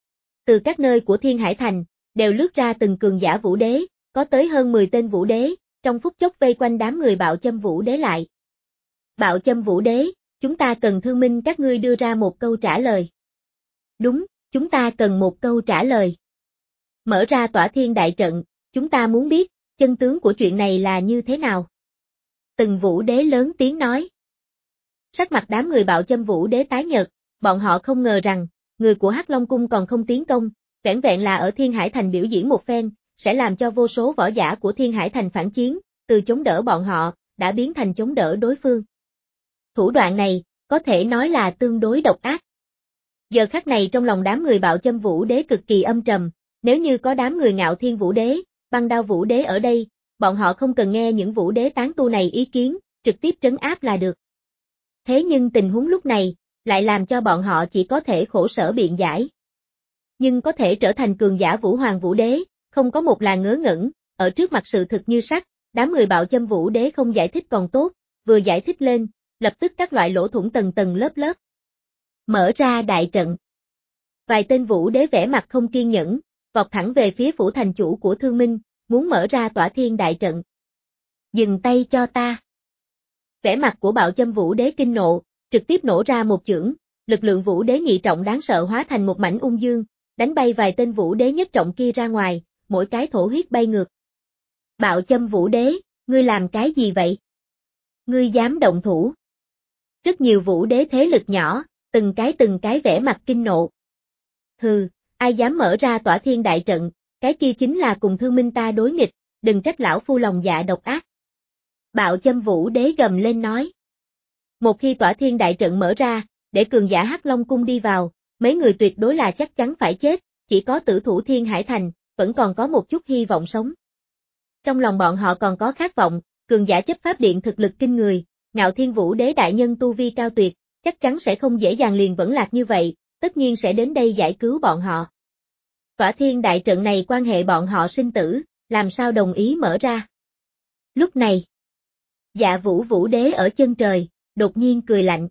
Từ các nơi của Thiên Hải Thành, đều lướt ra từng cường giả Vũ Đế, có tới hơn mười tên Vũ Đế, trong phút chốc vây quanh đám người Bạo Châm Vũ Đế lại. Bạo Châm Vũ Đế, chúng ta cần Thương Minh các ngươi đưa ra một câu trả lời. Đúng, chúng ta cần một câu trả lời. Mở ra tỏa thiên đại trận, chúng ta muốn biết, chân tướng của chuyện này là như thế nào. Từng Vũ Đế lớn tiếng nói. Sắc mặt đám người Bạo Châm Vũ Đế tái nhợt, bọn họ không ngờ rằng, người của Hắc Long Cung còn không tiến công, vẻn vẹn là ở Thiên Hải Thành biểu diễn một phen, sẽ làm cho vô số võ giả của Thiên Hải Thành phản chiến, từ chống đỡ bọn họ, đã biến thành chống đỡ đối phương. Thủ đoạn này, có thể nói là tương đối độc ác. Giờ khắc này trong lòng đám người Bạo Châm Vũ Đế cực kỳ âm trầm, nếu như có đám người Ngạo Thiên Vũ Đế, Băng Đao Vũ Đế ở đây, bọn họ không cần nghe những Vũ Đế tán tu này ý kiến, trực tiếp trấn áp là được. Thế nhưng tình huống lúc này, lại làm cho bọn họ chỉ có thể khổ sở biện giải. Nhưng có thể trở thành cường giả Vũ Hoàng Vũ Đế, không có một là ngớ ngẩn, ở trước mặt sự thực như sắt, đám người Bạo Châm Vũ Đế không giải thích còn tốt, vừa giải thích lên, lập tức các loại lỗ thủng tầng tầng lớp lớp. Mở ra đại trận. Vài tên Vũ Đế vẻ mặt không kiên nhẫn, vọt thẳng về phía phủ thành chủ của Thương Minh, muốn mở ra tỏa thiên đại trận. Dừng tay cho ta. Vẻ mặt của Bạo Châm Vũ Đế kinh nộ, trực tiếp nổ ra một chưởng, lực lượng Vũ Đế nhị trọng đáng sợ hóa thành một mảnh ung dương, đánh bay vài tên Vũ Đế nhất trọng kia ra ngoài, mỗi cái thổ huyết bay ngược. Bạo Châm Vũ Đế, ngươi làm cái gì vậy? Ngươi dám động thủ? Rất nhiều Vũ Đế thế lực nhỏ, từng cái từng cái vẻ mặt kinh nộ. Hừ, ai dám mở ra tỏa thiên đại trận, cái kia chính là cùng Thương Minh ta đối nghịch, đừng trách lão phu lòng dạ độc ác. Bạo Châm Vũ Đế gầm lên nói. Một khi tỏa thiên đại trận mở ra, để cường giả Hắc Long Cung đi vào, mấy người tuyệt đối là chắc chắn phải chết, chỉ có tử thủ Thiên Hải Thành, vẫn còn có một chút hy vọng sống. Trong lòng bọn họ còn có khát vọng, cường giả chấp pháp điện thực lực kinh người, Ngạo Thiên Vũ Đế đại nhân tu vi cao tuyệt, chắc chắn sẽ không dễ dàng liền vẫn lạc như vậy, tất nhiên sẽ đến đây giải cứu bọn họ. Tỏa thiên đại trận này quan hệ bọn họ sinh tử, làm sao đồng ý mở ra. Lúc này, Dạ Vũ Vũ Đế ở chân trời, đột nhiên cười lạnh.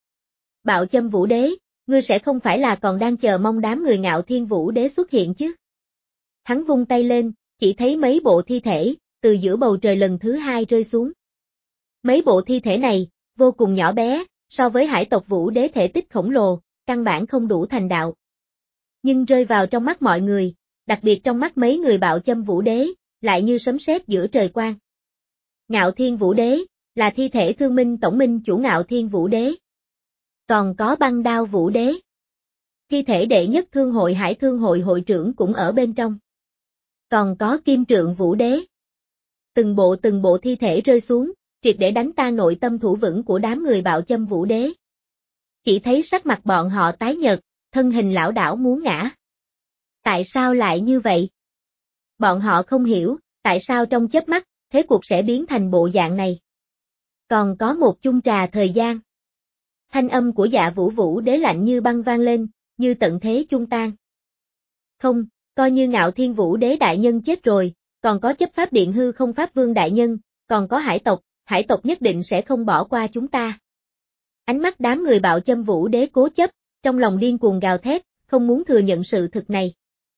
Bạo Châm Vũ Đế, ngươi sẽ không phải là còn đang chờ mong đám người Ngạo Thiên Vũ Đế xuất hiện chứ? Hắn vung tay lên, chỉ thấy mấy bộ thi thể, từ giữa bầu trời lần thứ hai rơi xuống. Mấy bộ thi thể này, vô cùng nhỏ bé, so với hải tộc Vũ Đế thể tích khổng lồ, căn bản không đủ thành đạo. Nhưng rơi vào trong mắt mọi người, đặc biệt trong mắt mấy người Bạo Châm Vũ Đế, lại như sấm sét giữa trời quang. Ngạo Thiên Vũ Đế, là thi thể Thương Minh tổng minh chủ Ngạo Thiên Vũ Đế. Còn có Băng Đao Vũ Đế. Thi thể đệ nhất thương hội Hải Thương hội hội trưởng cũng ở bên trong. Còn có Kim Trượng Vũ Đế. Từng bộ từng bộ thi thể rơi xuống, triệt để đánh tan nội tâm thủ vững của đám người Bạo Châm Vũ Đế. Chỉ thấy sắc mặt bọn họ tái nhợt, thân hình lão đảo muốn ngã. Tại sao lại như vậy? Bọn họ không hiểu, tại sao trong chớp mắt, thế cuộc sẽ biến thành bộ dạng này. Còn có một chung trà thời gian. Thanh âm của Dạ Vũ Vũ Đế lạnh như băng vang lên, như tận thế chung tan. Không, coi như Ngạo Thiên Vũ Đế đại nhân chết rồi, còn có chấp pháp điện hư không pháp vương đại nhân, còn có hải tộc, hải tộc nhất định sẽ không bỏ qua chúng ta. Ánh mắt đám người Bạo Châm Vũ Đế cố chấp, trong lòng điên cuồng gào thét, không muốn thừa nhận sự thực này.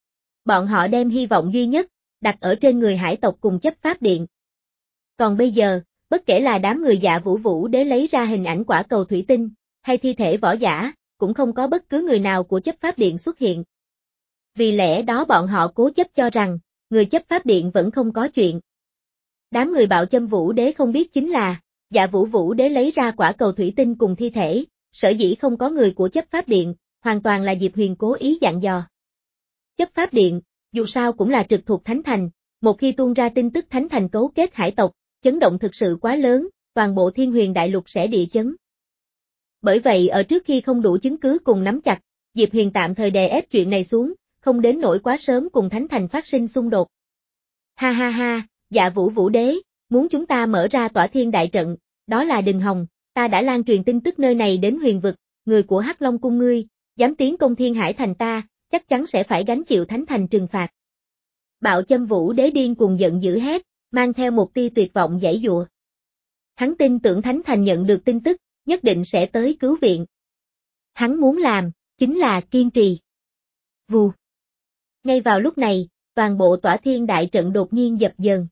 Bọn họ đem hy vọng duy nhất đặt ở trên người hải tộc cùng chấp pháp điện. Còn bây giờ, bất kể là đám người Dạ Vũ Vũ Đế lấy ra hình ảnh quả cầu thủy tinh, hay thi thể võ giả, cũng không có bất cứ người nào của chấp pháp điện xuất hiện. Vì lẽ đó bọn họ cố chấp cho rằng, người chấp pháp điện vẫn không có chuyện. Đám người Bạo Châm Vũ Đế không biết chính là, Dạ Vũ Vũ Đế lấy ra quả cầu thủy tinh cùng thi thể, sở dĩ không có người của chấp pháp điện, hoàn toàn là Diệp Huyền cố ý dặn dò. Chấp pháp điện, dù sao cũng là trực thuộc Thánh Thành, một khi tuôn ra tin tức Thánh Thành cấu kết hải tộc, chấn động thực sự quá lớn, toàn bộ Thiên Huyền Đại Lục sẽ địa chấn. Bởi vậy ở trước khi không đủ chứng cứ cùng nắm chặt, Diệp Huyền tạm thời đè ép chuyện này xuống, không đến nỗi quá sớm cùng Thánh Thành phát sinh xung đột. Ha ha ha, Dạ Vũ Vũ Đế, muốn chúng ta mở ra tỏa thiên đại trận, đó là Đình Hồng, ta đã lan truyền tin tức nơi này đến huyền vực, người của Hắc Long cung ngươi, dám tiến công Thiên Hải Thành ta, chắc chắn sẽ phải gánh chịu Thánh Thành trừng phạt. Bạo Châm Vũ Đế điên cuồng giận dữ hét, mang theo một tia tuyệt vọng giãy giụa. Hắn tin tưởng Thánh Thành nhận được tin tức, nhất định sẽ tới cứu viện. Hắn muốn làm, chính là kiên trì. Vù. Ngay vào lúc này, toàn bộ tỏa thiên đại trận đột nhiên dập dờn.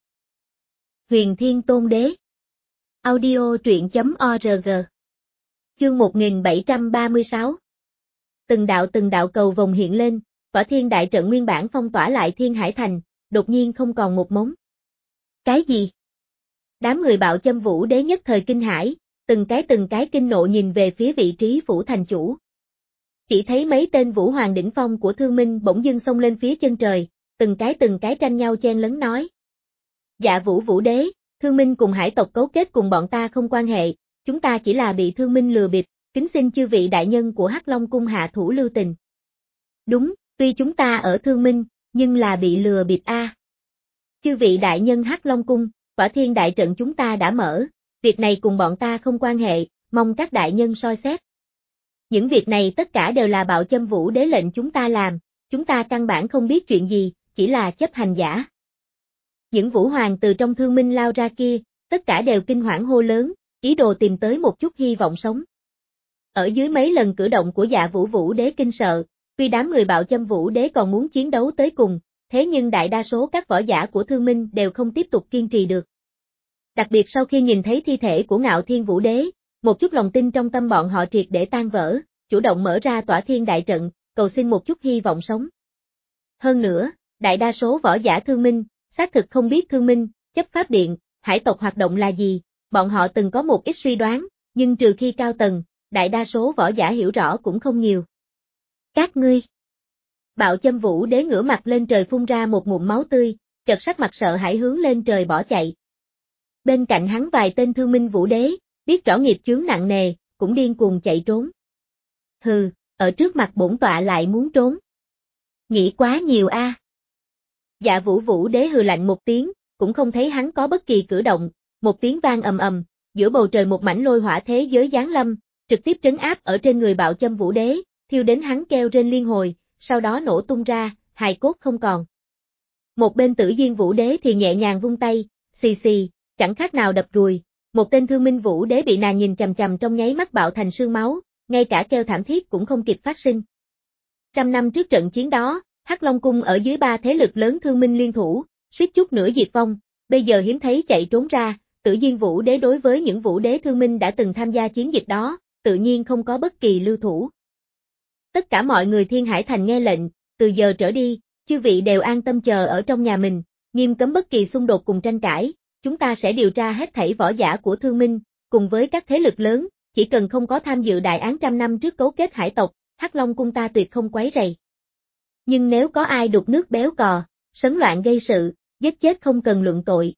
Huyền Thiên Tôn Đế. Audio truyện chấm org. Chương một nghìn bảy trăm ba mươi sáu. Từng đạo từng đạo cầu vồng hiện lên, tỏa thiên đại trận nguyên bản phong tỏa lại Thiên Hải Thành, đột nhiên không còn một mống. Cái gì? Đám người Bạo Châm Vũ Đế nhất thời kinh hãi, từng cái từng cái kinh nộ nhìn về phía vị trí phủ thành chủ. Chỉ thấy mấy tên vũ hoàng đỉnh phong của Thương Minh bỗng dưng xông lên phía chân trời, từng cái từng cái tranh nhau chen lấn nói. Dạ Vũ Vũ Đế, Thương Minh cùng hải tộc cấu kết cùng bọn ta không quan hệ, chúng ta chỉ là bị Thương Minh lừa bịp, kính xin chư vị đại nhân của Hắc Long cung hạ thủ lưu tình. Đúng, tuy chúng ta ở Thương Minh, nhưng là bị lừa bịp a. Chư vị đại nhân Hắc Long cung, tỏa thiên đại trận chúng ta đã mở, việc này cùng bọn ta không quan hệ, mong các đại nhân soi xét. Những việc này tất cả đều là Bạo Châm Vũ Đế lệnh chúng ta làm, chúng ta căn bản không biết chuyện gì, chỉ là chấp hành giả. Những vũ hoàng từ trong Thương Minh lao ra kia, tất cả đều kinh hoảng hô lớn, ý đồ tìm tới một chút hy vọng sống. Ở dưới mấy lần cử động của Dạ Vũ Vũ Đế kinh sợ, tuy đám người Bạo Châm Vũ Đế còn muốn chiến đấu tới cùng, thế nhưng đại đa số các võ giả của Thương Minh đều không tiếp tục kiên trì được. Đặc biệt sau khi nhìn thấy thi thể của Ngạo Thiên Vũ Đế, một chút lòng tin trong tâm bọn họ triệt để tan vỡ, chủ động mở ra tỏa thiên đại trận, cầu xin một chút hy vọng sống. Hơn nữa, đại đa số võ giả Thương Minh, xác thực không biết Thương Minh, chấp pháp điện, hải tộc hoạt động là gì, bọn họ từng có một ít suy đoán, nhưng trừ khi cao tầng, đại đa số võ giả hiểu rõ cũng không nhiều. Các ngươi. Bạo Châm Vũ Đế ngửa mặt lên trời phun ra một ngụm máu tươi, chợt sắc mặt sợ hãi hướng lên trời bỏ chạy. Bên cạnh hắn vài tên Thương Minh Vũ Đế, biết rõ nghiệp chướng nặng nề, cũng điên cuồng chạy trốn. Hừ, ở trước mặt bổn tọa lại muốn trốn. Nghĩ quá nhiều a. À. Dạ Vũ Vũ Đế hừ lạnh một tiếng, cũng không thấy hắn có bất kỳ cử động, một tiếng vang ầm ầm, giữa bầu trời một mảnh lôi hỏa thế giới giáng lâm, trực tiếp trấn áp ở trên người Bạo Châm Vũ Đế, thiêu đến hắn kêu rên liên hồi, sau đó nổ tung ra, hài cốt không còn. Một bên Tử Diên Vũ Đế thì nhẹ nhàng vung tay, xì xì, chẳng khác nào đập ruồi, một tên Thương Minh Vũ Đế bị nàng nhìn chằm chằm trong nháy mắt bạo thành sương máu, ngay cả kêu thảm thiết cũng không kịp phát sinh. Trăm năm trước trận chiến đó, Hắc Long cung ở dưới ba thế lực lớn Thương Minh liên thủ, suýt chút nữa diệt vong, bây giờ hiếm thấy chạy trốn ra, Tử Diên Vũ Đế đối với những Vũ Đế Thương Minh đã từng tham gia chiến dịch đó, tự nhiên không có bất kỳ lưu thủ. Tất cả mọi người Thiên Hải Thành nghe lệnh, từ giờ trở đi, chư vị đều an tâm chờ ở trong nhà mình, nghiêm cấm bất kỳ xung đột cùng tranh cãi, chúng ta sẽ điều tra hết thảy võ giả của Thương Minh, cùng với các thế lực lớn, chỉ cần không có tham dự đại án trăm năm trước cấu kết hải tộc, Hắc Long cung ta tuyệt không quấy rầy. Nhưng nếu có ai đục nước béo cò, sấn loạn gây sự, giết chết không cần luận tội.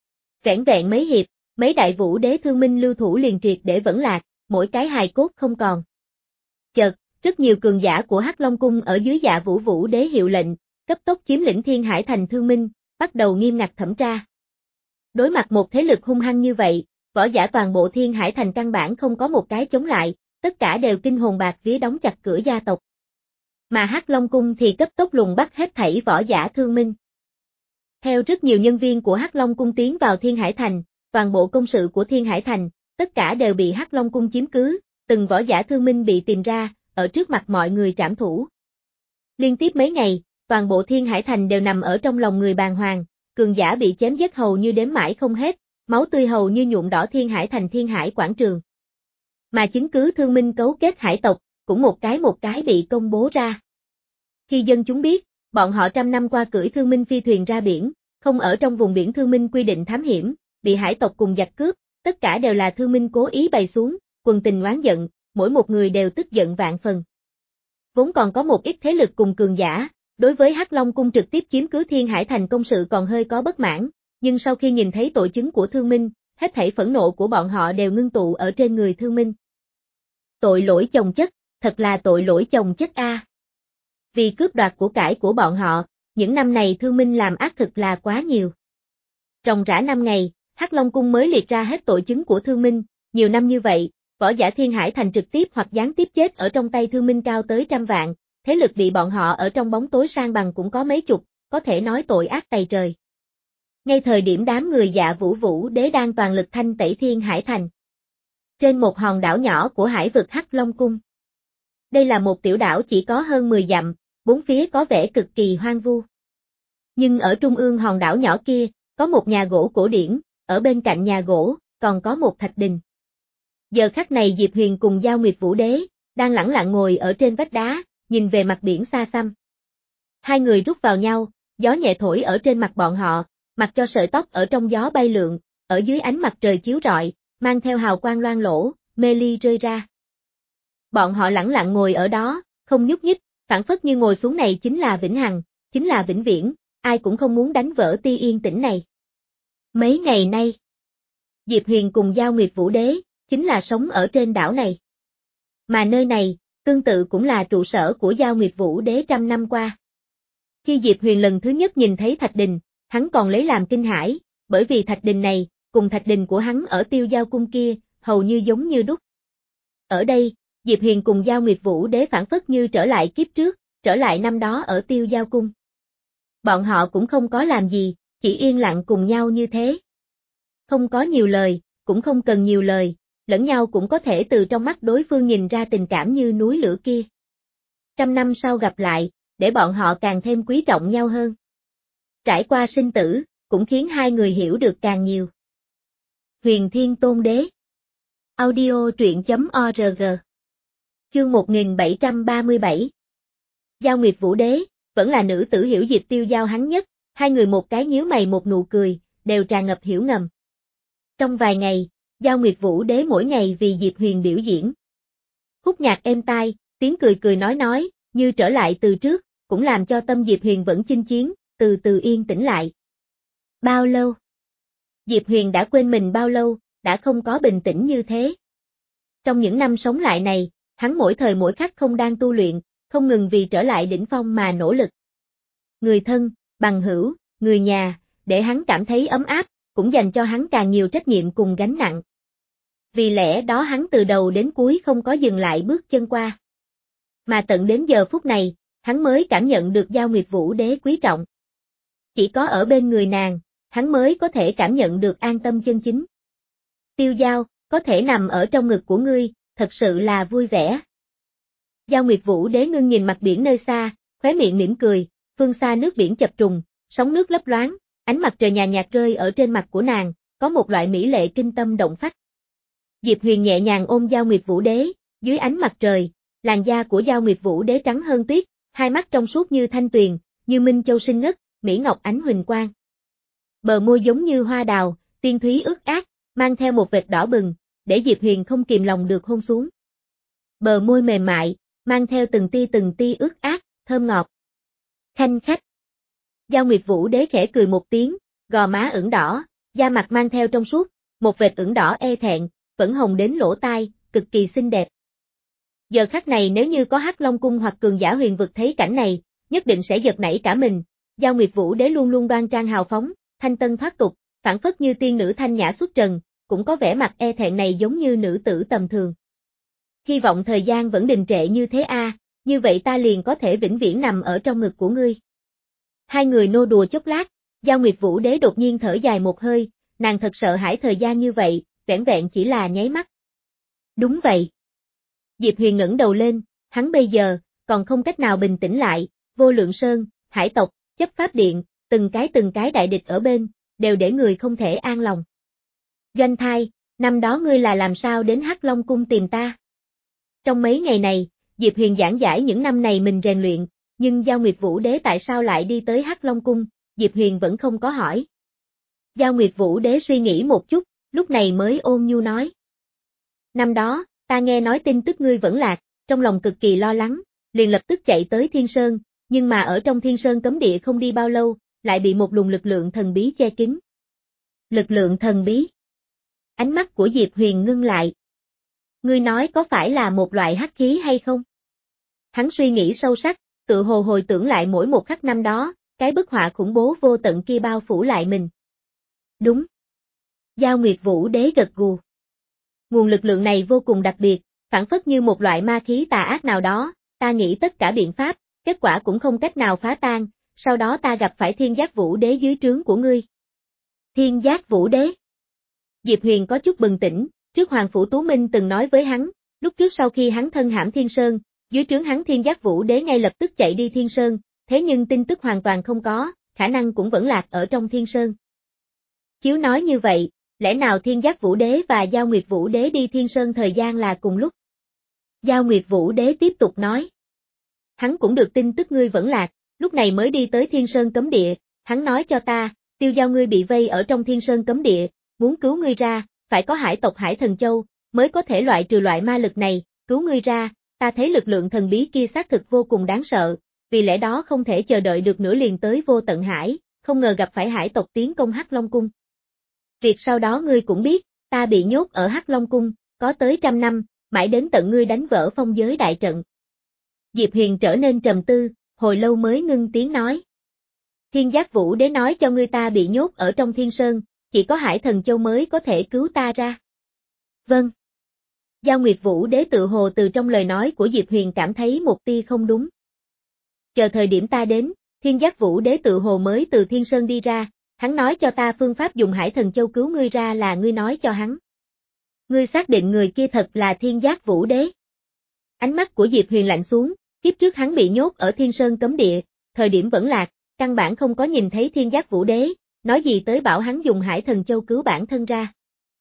Vẻn vẹn mấy hiệp, mấy đại Vũ Đế Thương Minh lưu thủ liền triệt để vẫn lạc, mỗi cái hài cốt không còn. Chợt, rất nhiều cường giả của Hắc Long cung ở dưới Dạ Vũ Vũ Đế hiệu lệnh, cấp tốc chiếm lĩnh Thiên Hải Thành Thương Minh, bắt đầu nghiêm ngặt thẩm tra. Đối mặt một thế lực hung hăng như vậy, võ giả toàn bộ Thiên Hải Thành căn bản không có một cái chống lại, tất cả đều kinh hồn bạc vía đóng chặt cửa gia tộc. Mà Hắc Long cung thì cấp tốc lùng bắt hết thảy võ giả Thương Minh. Theo rất nhiều nhân viên của Hắc Long cung tiến vào Thiên Hải Thành, toàn bộ công sự của Thiên Hải Thành, tất cả đều bị Hắc Long cung chiếm cứ, từng võ giả Thương Minh bị tìm ra, ở trước mặt mọi người trảm thủ. Liên tiếp mấy ngày, toàn bộ Thiên Hải Thành đều nằm ở trong lòng người bàng hoàng, cường giả bị chém giết hầu như đếm mãi không hết, máu tươi hầu như nhuộm đỏ Thiên Hải Thành Thiên Hải quảng trường. Mà chứng cứ thương minh cấu kết hải tộc, cũng một cái một cái bị công bố ra. Khi dân chúng biết, bọn họ trăm năm qua cưỡi thương minh phi thuyền ra biển, không ở trong vùng biển thương minh quy định thám hiểm, bị hải tộc cùng giặc cướp, tất cả đều là thương minh cố ý bày xuống, quần tình oán giận, mỗi một người đều tức giận vạn phần. Vốn còn có một ít thế lực cùng cường giả, đối với Hắc Long Cung trực tiếp chiếm cứ Thiên Hải Thành công sự còn hơi có bất mãn, nhưng sau khi nhìn thấy tội chứng của thương minh, hết thảy phẫn nộ của bọn họ đều ngưng tụ ở trên người thương minh. Tội lỗi chồng chất, thật là tội lỗi chồng chất a. Vì cướp đoạt của cải của bọn họ, những năm này thương minh làm ác thực là quá nhiều. Ròng rã năm ngày, Hắc Long Cung mới liệt ra hết tội chứng của thương minh, nhiều năm như vậy, võ giả Thiên Hải Thành trực tiếp hoặc gián tiếp chết ở trong tay thương minh cao tới trăm vạn, thế lực bị bọn họ ở trong bóng tối san bằng cũng có mấy chục, có thể nói tội ác tày trời. Ngay thời điểm đám người Dạ Vũ Vũ Đế đang toàn lực thanh tẩy Thiên Hải Thành. Trên một hòn đảo nhỏ của hải vực Hắc Long Cung. Đây là một tiểu đảo chỉ có hơn mười dặm, bốn phía có vẻ cực kỳ hoang vu. Nhưng ở trung ương hòn đảo nhỏ kia, có một nhà gỗ cổ điển, ở bên cạnh nhà gỗ, còn có một thạch đình. Giờ khắc này Diệp Huyền cùng Giao Nguyệt Vũ Đế, đang lẳng lặng ngồi ở trên vách đá, nhìn về mặt biển xa xăm. Hai người rút vào nhau, gió nhẹ thổi ở trên mặt bọn họ, mặc cho sợi tóc ở trong gió bay lượn, ở dưới ánh mặt trời chiếu rọi, mang theo hào quang loang lỗ, mê ly rơi ra. Bọn họ lẳng lặng ngồi ở đó, không nhúc nhích, phảng phất như ngồi xuống này chính là vĩnh hằng, chính là vĩnh viễn, ai cũng không muốn đánh vỡ tia yên tĩnh này. Mấy ngày nay, Diệp Huyền cùng Giao Nguyệt Vũ Đế, chính là sống ở trên đảo này. Mà nơi này, tương tự cũng là trụ sở của Giao Nguyệt Vũ Đế trăm năm qua. Khi Diệp Huyền lần thứ nhất nhìn thấy thạch đình, hắn còn lấy làm kinh hãi, bởi vì thạch đình này, cùng thạch đình của hắn ở Tiêu Giao Cung kia, hầu như giống như đúc. Ở đây, Diệp Huyền cùng Giao Nguyệt Vũ Đế phản phất như trở lại kiếp trước, trở lại năm đó ở Tiêu Giao Cung. Bọn họ cũng không có làm gì, chỉ yên lặng cùng nhau như thế. Không có nhiều lời, cũng không cần nhiều lời, lẫn nhau cũng có thể từ trong mắt đối phương nhìn ra tình cảm như núi lửa kia. Trăm năm sau gặp lại, để bọn họ càng thêm quý trọng nhau hơn. Trải qua sinh tử, cũng khiến hai người hiểu được càng nhiều. Huyền Thiên Tôn Đế. Audio truyện chấm org. Chương một nghìn bảy trăm ba mươi bảy. Giao Nguyệt Vũ Đế, vẫn là nữ tử hiểu Diệp Tiêu Giao hắn nhất, hai người một cái nhíu mày một nụ cười, đều tràn ngập hiểu ngầm. Trong vài ngày, Giao Nguyệt Vũ Đế mỗi ngày vì Diệp Huyền biểu diễn. Khúc nhạc êm tai, tiếng cười cười nói nói, như trở lại từ trước, cũng làm cho tâm Diệp Huyền vẫn chinh chiến, từ từ yên tĩnh lại. Bao lâu? Diệp Huyền đã quên mình bao lâu, đã không có bình tĩnh như thế. Trong những năm sống lại này, hắn mỗi thời mỗi khắc không đang tu luyện, không ngừng vì trở lại đỉnh phong mà nỗ lực. Người thân, bằng hữu, người nhà, để hắn cảm thấy ấm áp, cũng dành cho hắn càng nhiều trách nhiệm cùng gánh nặng. Vì lẽ đó hắn từ đầu đến cuối không có dừng lại bước chân qua. Mà tận đến giờ phút này, hắn mới cảm nhận được Giao Nguyệt Vũ Đế quý trọng. Chỉ có ở bên người nàng, hắn mới có thể cảm nhận được an tâm chân chính. Tiêu Giao, có thể nằm ở trong ngực của ngươi, thật sự là vui vẻ. Giao Nguyệt Vũ Đế ngưng nhìn mặt biển nơi xa, khóe miệng mỉm cười, phương xa nước biển chập trùng, sóng nước lấp loáng, ánh mặt trời nhàn nhạt rơi ở trên mặt của nàng, có một loại mỹ lệ kinh tâm động phách. Diệp Huyền nhẹ nhàng ôm Giao Nguyệt Vũ Đế, dưới ánh mặt trời, làn da của Giao Nguyệt Vũ Đế trắng hơn tuyết, hai mắt trong suốt như thanh tuyền, như minh châu sinh ngất, mỹ ngọc ánh huỳnh quang. Bờ môi giống như hoa đào, tiên thúy ướt át, mang theo một vệt đỏ bừng, để Diệp Huyền không kìm lòng được hôn xuống. Bờ môi mềm mại, mang theo từng tia từng tia ướt át, thơm ngọt. Khanh khách. Giao Nguyệt Vũ Đế khẽ cười một tiếng, gò má ửng đỏ, da mặt mang theo trong suốt, một vệt ửng đỏ e thẹn, vẫn hồng đến lỗ tai, cực kỳ xinh đẹp. Giờ khắc này nếu như có Hắc Long Cung hoặc cường giả huyền vực thấy cảnh này, nhất định sẽ giật nảy cả mình. Giao Nguyệt Vũ Đế luôn luôn đoan trang hào phóng, thanh tân thoát tục, phảng phất như tiên nữ thanh nhã xuất trần, cũng có vẻ mặt e thẹn này giống như nữ tử tầm thường. Hy vọng thời gian vẫn đình trệ như thế a, như vậy ta liền có thể vĩnh viễn nằm ở trong ngực của ngươi. Hai người nô đùa chốc lát, Giao Nguyệt Vũ Đế đột nhiên thở dài một hơi, nàng thật sợ hãi thời gian như vậy, vẻn vẹn chỉ là nháy mắt. Đúng vậy. Diệp Huyền ngẩng đầu lên, hắn bây giờ, còn không cách nào bình tĩnh lại, Vô Lượng Sơn, hải tộc, chấp pháp điện, từng cái từng cái đại địch ở bên, đều để người không thể an lòng. Doanh Thai, năm đó ngươi là làm sao đến Hắc Long Cung tìm ta? Trong mấy ngày này, Diệp Huyền giảng giải những năm này mình rèn luyện, nhưng Giao Nguyệt Vũ Đế tại sao lại đi tới Hắc Long Cung, Diệp Huyền vẫn không có hỏi. Giao Nguyệt Vũ Đế suy nghĩ một chút, lúc này mới ôn nhu nói. Năm đó, ta nghe nói tin tức ngươi vẫn lạc, trong lòng cực kỳ lo lắng, liền lập tức chạy tới Thiên Sơn, nhưng mà ở trong Thiên Sơn cấm địa không đi bao lâu, lại bị một luồng lực lượng thần bí che kín. Lực lượng thần bí. Ánh mắt của Diệp Huyền ngưng lại. Ngươi nói có phải là một loại hắc khí hay không? Hắn suy nghĩ sâu sắc, tự hồ hồi tưởng lại mỗi một khắc năm đó, cái bức họa khủng bố vô tận kia bao phủ lại mình. Đúng. Giao Nguyệt Vũ Đế gật gù. Nguồn lực lượng này vô cùng đặc biệt, phản phất như một loại ma khí tà ác nào đó, ta nghĩ tất cả biện pháp, kết quả cũng không cách nào phá tan, sau đó ta gặp phải Thiên Giác Vũ Đế dưới trướng của ngươi. Thiên Giác Vũ Đế. Diệp Huyền có chút bừng tỉnh, trước Hoàng Phủ Tú Minh từng nói với hắn, lúc trước sau khi hắn thân hãm Thiên Sơn, dưới trướng hắn Thiên Giác Vũ Đế ngay lập tức chạy đi Thiên Sơn, thế nhưng tin tức hoàn toàn không có, khả năng cũng vẫn lạc ở trong Thiên Sơn. Chiếu nói như vậy, lẽ nào Thiên Giác Vũ Đế và Giao Nguyệt Vũ Đế đi Thiên Sơn thời gian là cùng lúc? Giao Nguyệt Vũ Đế tiếp tục nói. Hắn cũng được tin tức ngươi vẫn lạc, lúc này mới đi tới Thiên Sơn cấm địa, hắn nói cho ta, Tiêu Giao ngươi bị vây ở trong Thiên Sơn cấm địa, muốn cứu ngươi ra, phải có hải tộc Hải Thần Châu, mới có thể loại trừ loại ma lực này, cứu ngươi ra, ta thấy lực lượng thần bí kia xác thực vô cùng đáng sợ, vì lẽ đó không thể chờ đợi được nữa liền tới Vô Tận Hải, không ngờ gặp phải hải tộc tiến công Hắc Long Cung. Việc sau đó ngươi cũng biết, ta bị nhốt ở Hắc Long Cung, có tới trăm năm, mãi đến tận ngươi đánh vỡ phong giới đại trận. Diệp Huyền trở nên trầm tư, hồi lâu mới ngưng tiếng nói. Thiên Giác Vũ Đế nói cho ngươi ta bị nhốt ở trong Thiên Sơn, chỉ có Hải Thần Châu mới có thể cứu ta ra. Vâng. Giao Nguyệt Vũ Đế tự hồ từ trong lời nói của Diệp Huyền cảm thấy một tia không đúng. Chờ thời điểm ta đến, Thiên Giác Vũ Đế tự hồ mới từ Thiên Sơn đi ra, hắn nói cho ta phương pháp dùng Hải Thần Châu cứu ngươi ra là ngươi nói cho hắn. Ngươi xác định người kia thật là Thiên Giác Vũ Đế. Ánh mắt của Diệp Huyền lạnh xuống, kiếp trước hắn bị nhốt ở Thiên Sơn cấm địa, thời điểm vẫn lạc, căn bản không có nhìn thấy Thiên Giác Vũ Đế, nói gì tới bảo hắn dùng Hải Thần Châu cứu bản thân ra.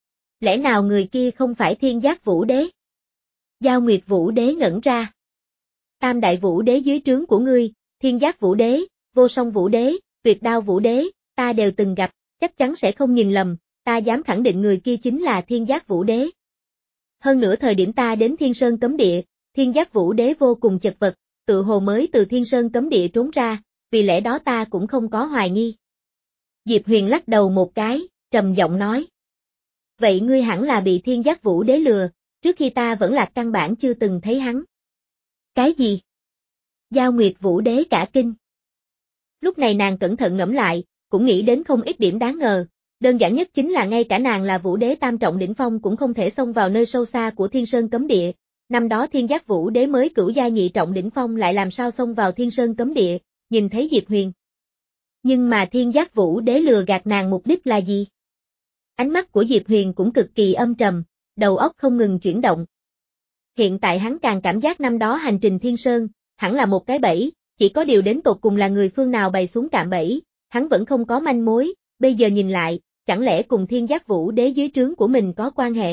Lẽ nào người kia không phải Thiên Giác Vũ Đế? Giao Nguyệt Vũ Đế ngẩn ra. Tam Đại Vũ Đế dưới trướng của ngươi, Thiên Giác Vũ Đế, Vô Song Vũ Đế, Tuyệt Đao Vũ Đế, ta đều từng gặp, chắc chắn sẽ không nhìn lầm, ta dám khẳng định người kia chính là Thiên Giác Vũ Đế. Hơn nữa thời điểm ta đến Thiên Sơn cấm địa, Thiên Giác Vũ Đế vô cùng chật vật, tự hồ mới từ Thiên Sơn cấm địa trốn ra, vì lẽ đó ta cũng không có hoài nghi. Diệp Huyền lắc đầu một cái, trầm giọng nói. Vậy ngươi hẳn là bị Thiên Giác Vũ Đế lừa, trước khi ta vẫn lạc căn bản chưa từng thấy hắn. Cái gì? Giao Nguyệt Vũ Đế cả kinh. Lúc này nàng cẩn thận ngẫm lại, cũng nghĩ đến không ít điểm đáng ngờ, đơn giản nhất chính là ngay cả nàng là Vũ Đế tam trọng đỉnh phong cũng không thể xông vào nơi sâu xa của Thiên Sơn cấm địa, năm đó Thiên Giác Vũ Đế mới cửu gia nhị trọng đỉnh phong lại làm sao xông vào Thiên Sơn cấm địa, nhìn thấy Diệp Huyền. Nhưng mà Thiên Giác Vũ Đế lừa gạt nàng mục đích là gì? Ánh mắt của Diệp Huyền cũng cực kỳ âm trầm, đầu óc không ngừng chuyển động. Hiện tại hắn càng cảm giác năm đó hành trình Thiên Sơn, hẳn là một cái bẫy, chỉ có điều đến tột cùng là người phương nào bày xuống cạm bẫy, hắn vẫn không có manh mối, bây giờ nhìn lại, chẳng lẽ cùng Thiên Giác Vũ Đế dưới trướng của mình có quan hệ?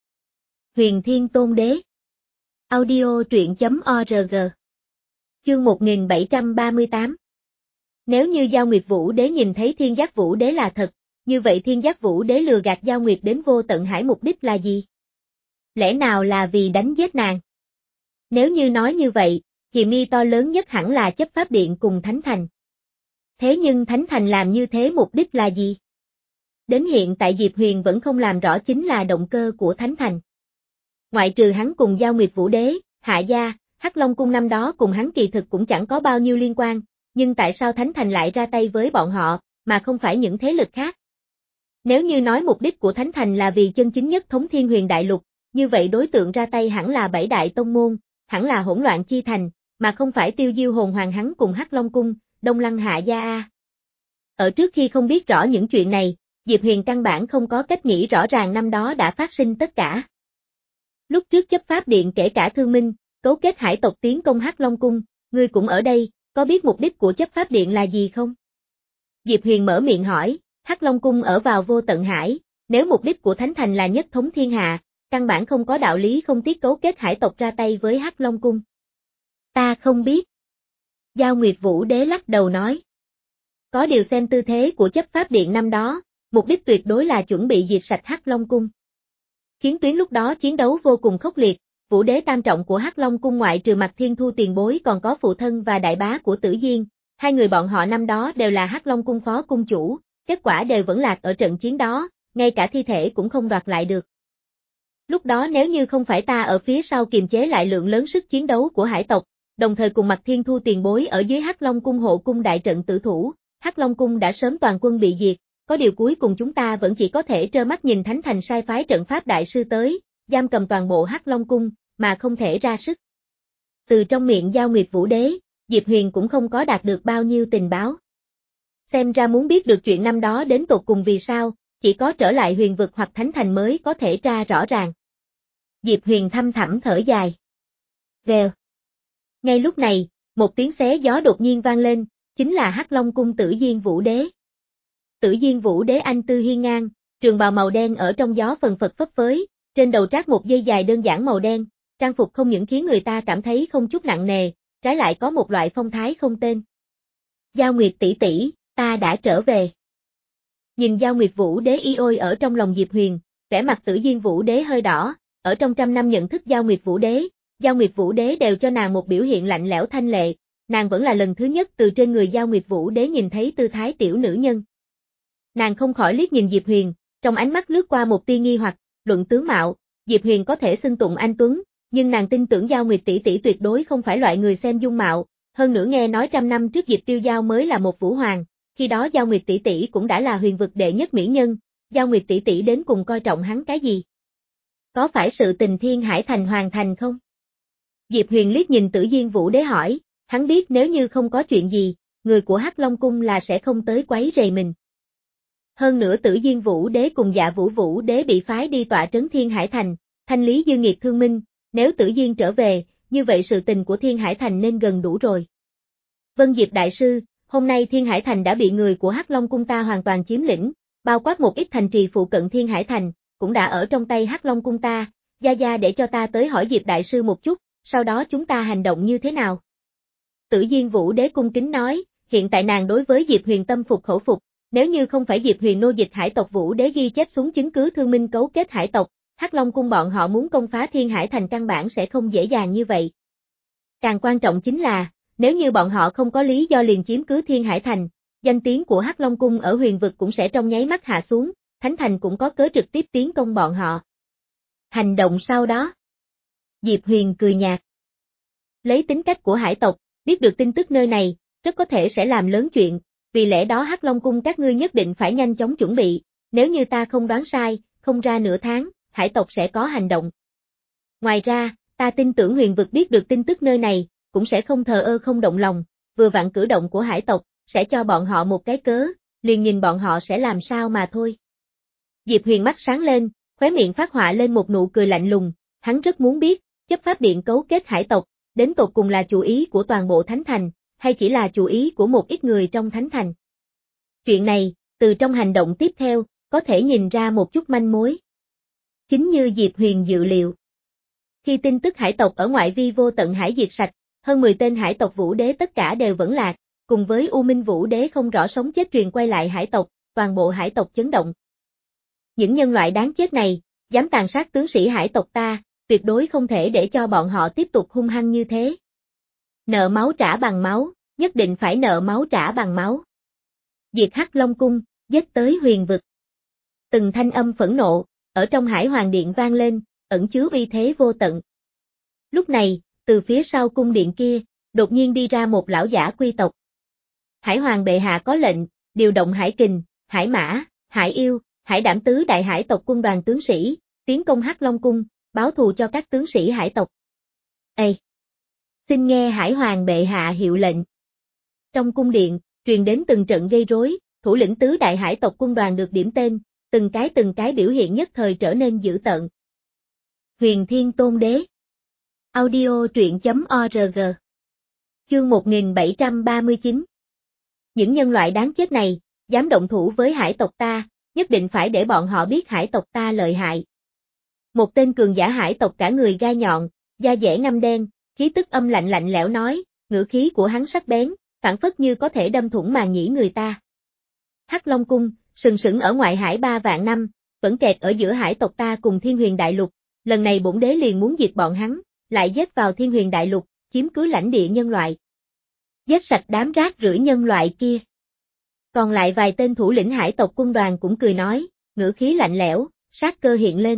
Huyền Thiên Tôn Đế. Audio truyện chấm org. Chương một nghìn bảy trăm ba mươi tám. Nếu như Giao Nguyệt Vũ Đế nhìn thấy Thiên Giác Vũ Đế là thật, như vậy Thiên Giác Vũ Đế lừa gạt Giao Nguyệt đến Vô Tận Hải mục đích là gì? Lẽ nào là vì đánh giết nàng? Nếu như nói như vậy, hiềm nghi to lớn nhất hẳn là chấp pháp điện cùng Thánh Thành. Thế nhưng Thánh Thành làm như thế mục đích là gì? Đến hiện tại Diệp Huyền vẫn không làm rõ chính là động cơ của Thánh Thành. Ngoại trừ hắn cùng Giao Nguyệt Vũ Đế, Hạ Gia, Hắc Long Cung năm đó cùng hắn kỳ thực cũng chẳng có bao nhiêu liên quan, nhưng tại sao Thánh Thành lại ra tay với bọn họ, mà không phải những thế lực khác? Nếu như nói mục đích của Thánh Thành là vì chân chính nhất thống Thiên Huyền Đại Lục, như vậy đối tượng ra tay hẳn là bảy đại tông môn, hẳn là Hỗn Loạn Chi Thành, mà không phải Tiêu Diêu Hồn Hoàng hắn cùng Hắc Long Cung, Đông Lăng Hạ Gia A. Ở trước khi không biết rõ những chuyện này, Diệp Huyền căn bản không có cách nghĩ rõ ràng năm đó đã phát sinh tất cả. Lúc trước chấp pháp điện kể cả Thương Minh, cấu kết hải tộc tiến công Hắc Long Cung, ngươi cũng ở đây, có biết mục đích của chấp pháp điện là gì không? Diệp Huyền mở miệng hỏi, Hắc Long Cung ở vào vô tận hải, nếu mục đích của Thánh Thành là nhất thống thiên hạ, căn bản không có đạo lý không tiếc cấu kết hải tộc ra tay với Hắc Long Cung. Ta không biết. Giao Nguyệt Vũ Đế lắc đầu nói. Có điều xem tư thế của chấp pháp điện năm đó, mục đích tuyệt đối là chuẩn bị diệt sạch Hắc Long Cung. Chiến tuyến lúc đó chiến đấu vô cùng khốc liệt, Vũ Đế tam trọng của Hắc Long Cung ngoại trừ Mạc Thiên Thu tiền bối còn có phụ thân và đại bá của Tử Diên, hai người bọn họ năm đó đều là Hắc Long Cung phó cung chủ, kết quả đều vẫn lạc ở trận chiến đó, ngay cả thi thể cũng không đoạt lại được. Lúc đó nếu như không phải ta ở phía sau kiềm chế lại lượng lớn sức chiến đấu của hải tộc, đồng thời cùng Mạc Thiên Thu tiền bối ở dưới Hắc Long Cung hộ cung đại trận tử thủ, Hắc Long Cung đã sớm toàn quân bị diệt, có điều cuối cùng chúng ta vẫn chỉ có thể trơ mắt nhìn Thánh Thành sai phái trận pháp đại sư tới, giam cầm toàn bộ Hắc Long Cung, mà không thể ra sức. Từ trong miệng Giao Nguyệt Vũ Đế, Diệp Huyền cũng không có đạt được bao nhiêu tình báo. Xem ra muốn biết được chuyện năm đó đến tột cùng vì sao, chỉ có trở lại huyền vực hoặc Thánh Thành mới có thể tra rõ ràng. Diệp Huyền thăm thẳm thở dài. Vèo. Ngay lúc này, một tiếng xé gió đột nhiên vang lên, chính là Hắc Long Cung Tử Diên Vũ Đế. Tử Diên Vũ Đế anh tư hiên ngang, trường bào màu đen ở trong gió phần phật phấp phới, trên đầu trát một dây dài đơn giản màu đen, trang phục không những khiến người ta cảm thấy không chút nặng nề, trái lại có một loại phong thái không tên. Giao Nguyệt tỷ tỷ, ta đã trở về. Nhìn Giao Nguyệt Vũ Đế y ôi ở trong lòng Diệp Huyền, vẻ mặt Tử Diên Vũ Đế hơi đỏ, ở trong trăm năm nhận thức Giao Nguyệt Vũ Đế, Giao Nguyệt Vũ Đế đều cho nàng một biểu hiện lạnh lẽo thanh lệ, nàng vẫn là lần thứ nhất từ trên người Giao Nguyệt Vũ Đế nhìn thấy tư thái tiểu nữ nhân. Nàng không khỏi liếc nhìn Diệp Huyền, trong ánh mắt lướt qua một tia nghi hoặc, luận tướng mạo, Diệp Huyền có thể xưng tụng anh tuấn, nhưng nàng tin tưởng Giao Nguyệt tỷ tỷ tuyệt đối không phải loại người xem dung mạo, hơn nữa nghe nói trăm năm trước Diệp Tiêu Giao mới là một vũ hoàng, khi đó Giao Nguyệt tỷ tỷ cũng đã là huyền vực đệ nhất mỹ nhân, Giao Nguyệt tỷ tỷ đến cùng coi trọng hắn cái gì? Có phải sự tình Thiên Hải Thành hoàn thành không? Diệp Huyền liếc nhìn Tử Diên Vũ Đế hỏi, hắn biết nếu như không có chuyện gì, người của Hắc Long Cung là sẽ không tới quấy rầy mình. Hơn nữa Tử Diên Vũ Đế cùng Dạ Vũ Vũ Đế bị phái đi tọa trấn Thiên Hải Thành, thanh lý dư nghiệt thương minh, nếu Tử Diên trở về, như vậy sự tình của Thiên Hải Thành nên gần đủ rồi. Vân Diệp Đại Sư, hôm nay Thiên Hải Thành đã bị người của Hắc Long Cung ta hoàn toàn chiếm lĩnh, bao quát một ít thành trì phụ cận Thiên Hải Thành, cũng đã ở trong tay Hắc Long Cung ta, Gia Gia để cho ta tới hỏi Diệp Đại Sư một chút, sau đó chúng ta hành động như thế nào? Tử Diên Vũ Đế cung kính nói, hiện tại nàng đối với Diệp Huyền tâm phục khẩu phục, nếu như không phải Diệp Huyền nô dịch hải tộc Vũ Đế ghi chép xuống chứng cứ thương minh cấu kết hải tộc, Hắc Long Cung bọn họ muốn công phá Thiên Hải Thành căn bản sẽ không dễ dàng như vậy. Càng quan trọng chính là, nếu như bọn họ không có lý do liền chiếm cứ Thiên Hải Thành, danh tiếng của Hắc Long Cung ở huyền vực cũng sẽ trong nháy mắt hạ xuống, Thánh Thành cũng có cớ trực tiếp tiến công bọn họ. Hành động sau đó. Diệp Huyền cười nhạt. Lấy tính cách của hải tộc, biết được tin tức nơi này, rất có thể sẽ làm lớn chuyện, vì lẽ đó Hắc Long Cung các ngươi nhất định phải nhanh chóng chuẩn bị, nếu như ta không đoán sai, không ra nửa tháng, hải tộc sẽ có hành động. Ngoài ra, ta tin tưởng huyền vực biết được tin tức nơi này, cũng sẽ không thờ ơ không động lòng, vừa vặn cử động của hải tộc, sẽ cho bọn họ một cái cớ, liền nhìn bọn họ sẽ làm sao mà thôi. Diệp Huyền mắt sáng lên, khóe miệng phát họa lên một nụ cười lạnh lùng, hắn rất muốn biết, chấp pháp điện cấu kết hải tộc, đến tột cùng là chủ ý của toàn bộ Thánh Thành, hay chỉ là chủ ý của một ít người trong Thánh Thành. Chuyện này, từ trong hành động tiếp theo, có thể nhìn ra một chút manh mối. Chính như Diệp Huyền dự liệu. Khi tin tức hải tộc ở ngoại vi vô tận hải diệt sạch, hơn mười tên hải tộc Vũ Đế tất cả đều vẫn lạc, cùng với U Minh Vũ Đế không rõ sống chết truyền quay lại hải tộc, toàn bộ hải tộc chấn động. Những nhân loại đáng chết này, dám tàn sát tướng sĩ hải tộc ta, tuyệt đối không thể để cho bọn họ tiếp tục hung hăng như thế. Nợ máu trả bằng máu, nhất định phải nợ máu trả bằng máu. Diệt Hắc Long Cung, giết tới huyền vực. Từng thanh âm phẫn nộ, ở trong Hải Hoàng Điện vang lên, ẩn chứa uy thế vô tận. Lúc này, từ phía sau cung điện kia, đột nhiên đi ra một lão giả quy tộc. Hải Hoàng bệ hạ có lệnh, điều động Hải Kình, Hải Mã, Hải Yêu, Hải Đảm tứ đại hải tộc quân đoàn tướng sĩ, tiến công Hắc Long Cung, báo thù cho các tướng sĩ hải tộc. Ê! Xin nghe Hải Hoàng bệ hạ hiệu lệnh. Trong cung điện, truyền đến từng trận gây rối, thủ lĩnh tứ đại hải tộc quân đoàn được điểm tên, từng cái từng cái biểu hiện nhất thời trở nên dữ tợn. Huyền Thiên Tôn Đế. Audio truyện chấm org Chương một nghìn bảy trăm ba mươi chín. Những nhân loại đáng chết này, dám động thủ với hải tộc ta, nhất định phải để bọn họ biết hải tộc ta lợi hại. Một tên cường giả hải tộc cả người gai nhọn, da dẻ ngăm đen, khí tức âm lạnh lạnh lẽo nói, ngữ khí của hắn sắc bén, phảng phất như có thể đâm thủng màng nhĩ người ta. Hắc Long Cung, sừng sững ở ngoại hải ba vạn năm, vẫn kẹt ở giữa hải tộc ta cùng Thiên Huyền Đại Lục, lần này bổn đế liền muốn diệt bọn hắn, lại giết vào Thiên Huyền Đại Lục, chiếm cứ lãnh địa nhân loại. Giết sạch đám rác rưởi nhân loại kia. Còn lại vài tên thủ lĩnh hải tộc quân đoàn cũng cười nói, ngữ khí lạnh lẽo, sát cơ hiện lên.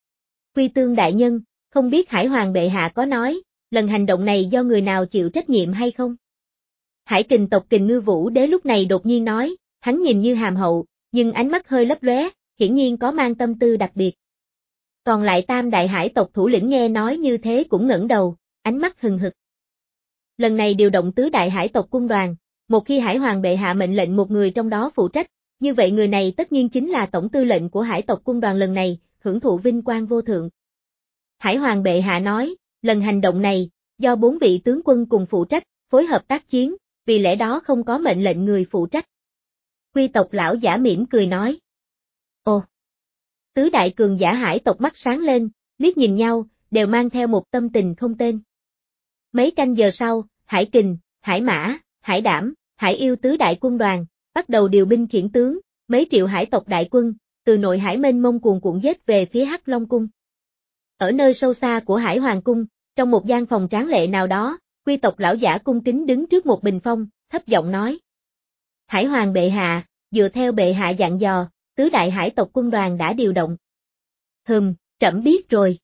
Quy Tương đại nhân, không biết Hải Hoàng bệ hạ có nói, lần hành động này do người nào chịu trách nhiệm hay không? Hải Kình tộc Kình Ngư Vũ Đế lúc này đột nhiên nói, hắn nhìn như hàm hậu, nhưng ánh mắt hơi lấp lóe, hiển nhiên có mang tâm tư đặc biệt. Còn lại tam đại hải tộc thủ lĩnh nghe nói như thế cũng ngẩng đầu, ánh mắt hừng hực. Lần này điều động tứ đại hải tộc quân đoàn, một khi Hải Hoàng bệ hạ mệnh lệnh một người trong đó phụ trách, như vậy người này tất nhiên chính là tổng tư lệnh của hải tộc quân đoàn lần này, hưởng thụ vinh quang vô thượng. Hải Hoàng bệ hạ nói, lần hành động này, do bốn vị tướng quân cùng phụ trách, phối hợp tác chiến, vì lẽ đó không có mệnh lệnh người phụ trách. Quy tộc lão giả mỉm cười nói. Ồ! Tứ đại cường giả hải tộc mắt sáng lên, liếc nhìn nhau, đều mang theo một tâm tình không tên. Mấy canh giờ sau, Hải Kình, Hải Mã, Hải Đảm, Hải Yêu tứ đại quân đoàn, bắt đầu điều binh khiển tướng, mấy triệu hải tộc đại quân, từ nội hải mênh mông cuồn cuộn giết về phía Hắc Long Cung. Ở nơi sâu xa của Hải Hoàng Cung, trong một gian phòng tráng lệ nào đó, quy tộc lão giả cung kính đứng trước một bình phong, thấp giọng nói. Hải Hoàng bệ hạ, dựa theo bệ hạ dặn dò, tứ đại hải tộc quân đoàn đã điều động. Hừm, trẫm biết rồi.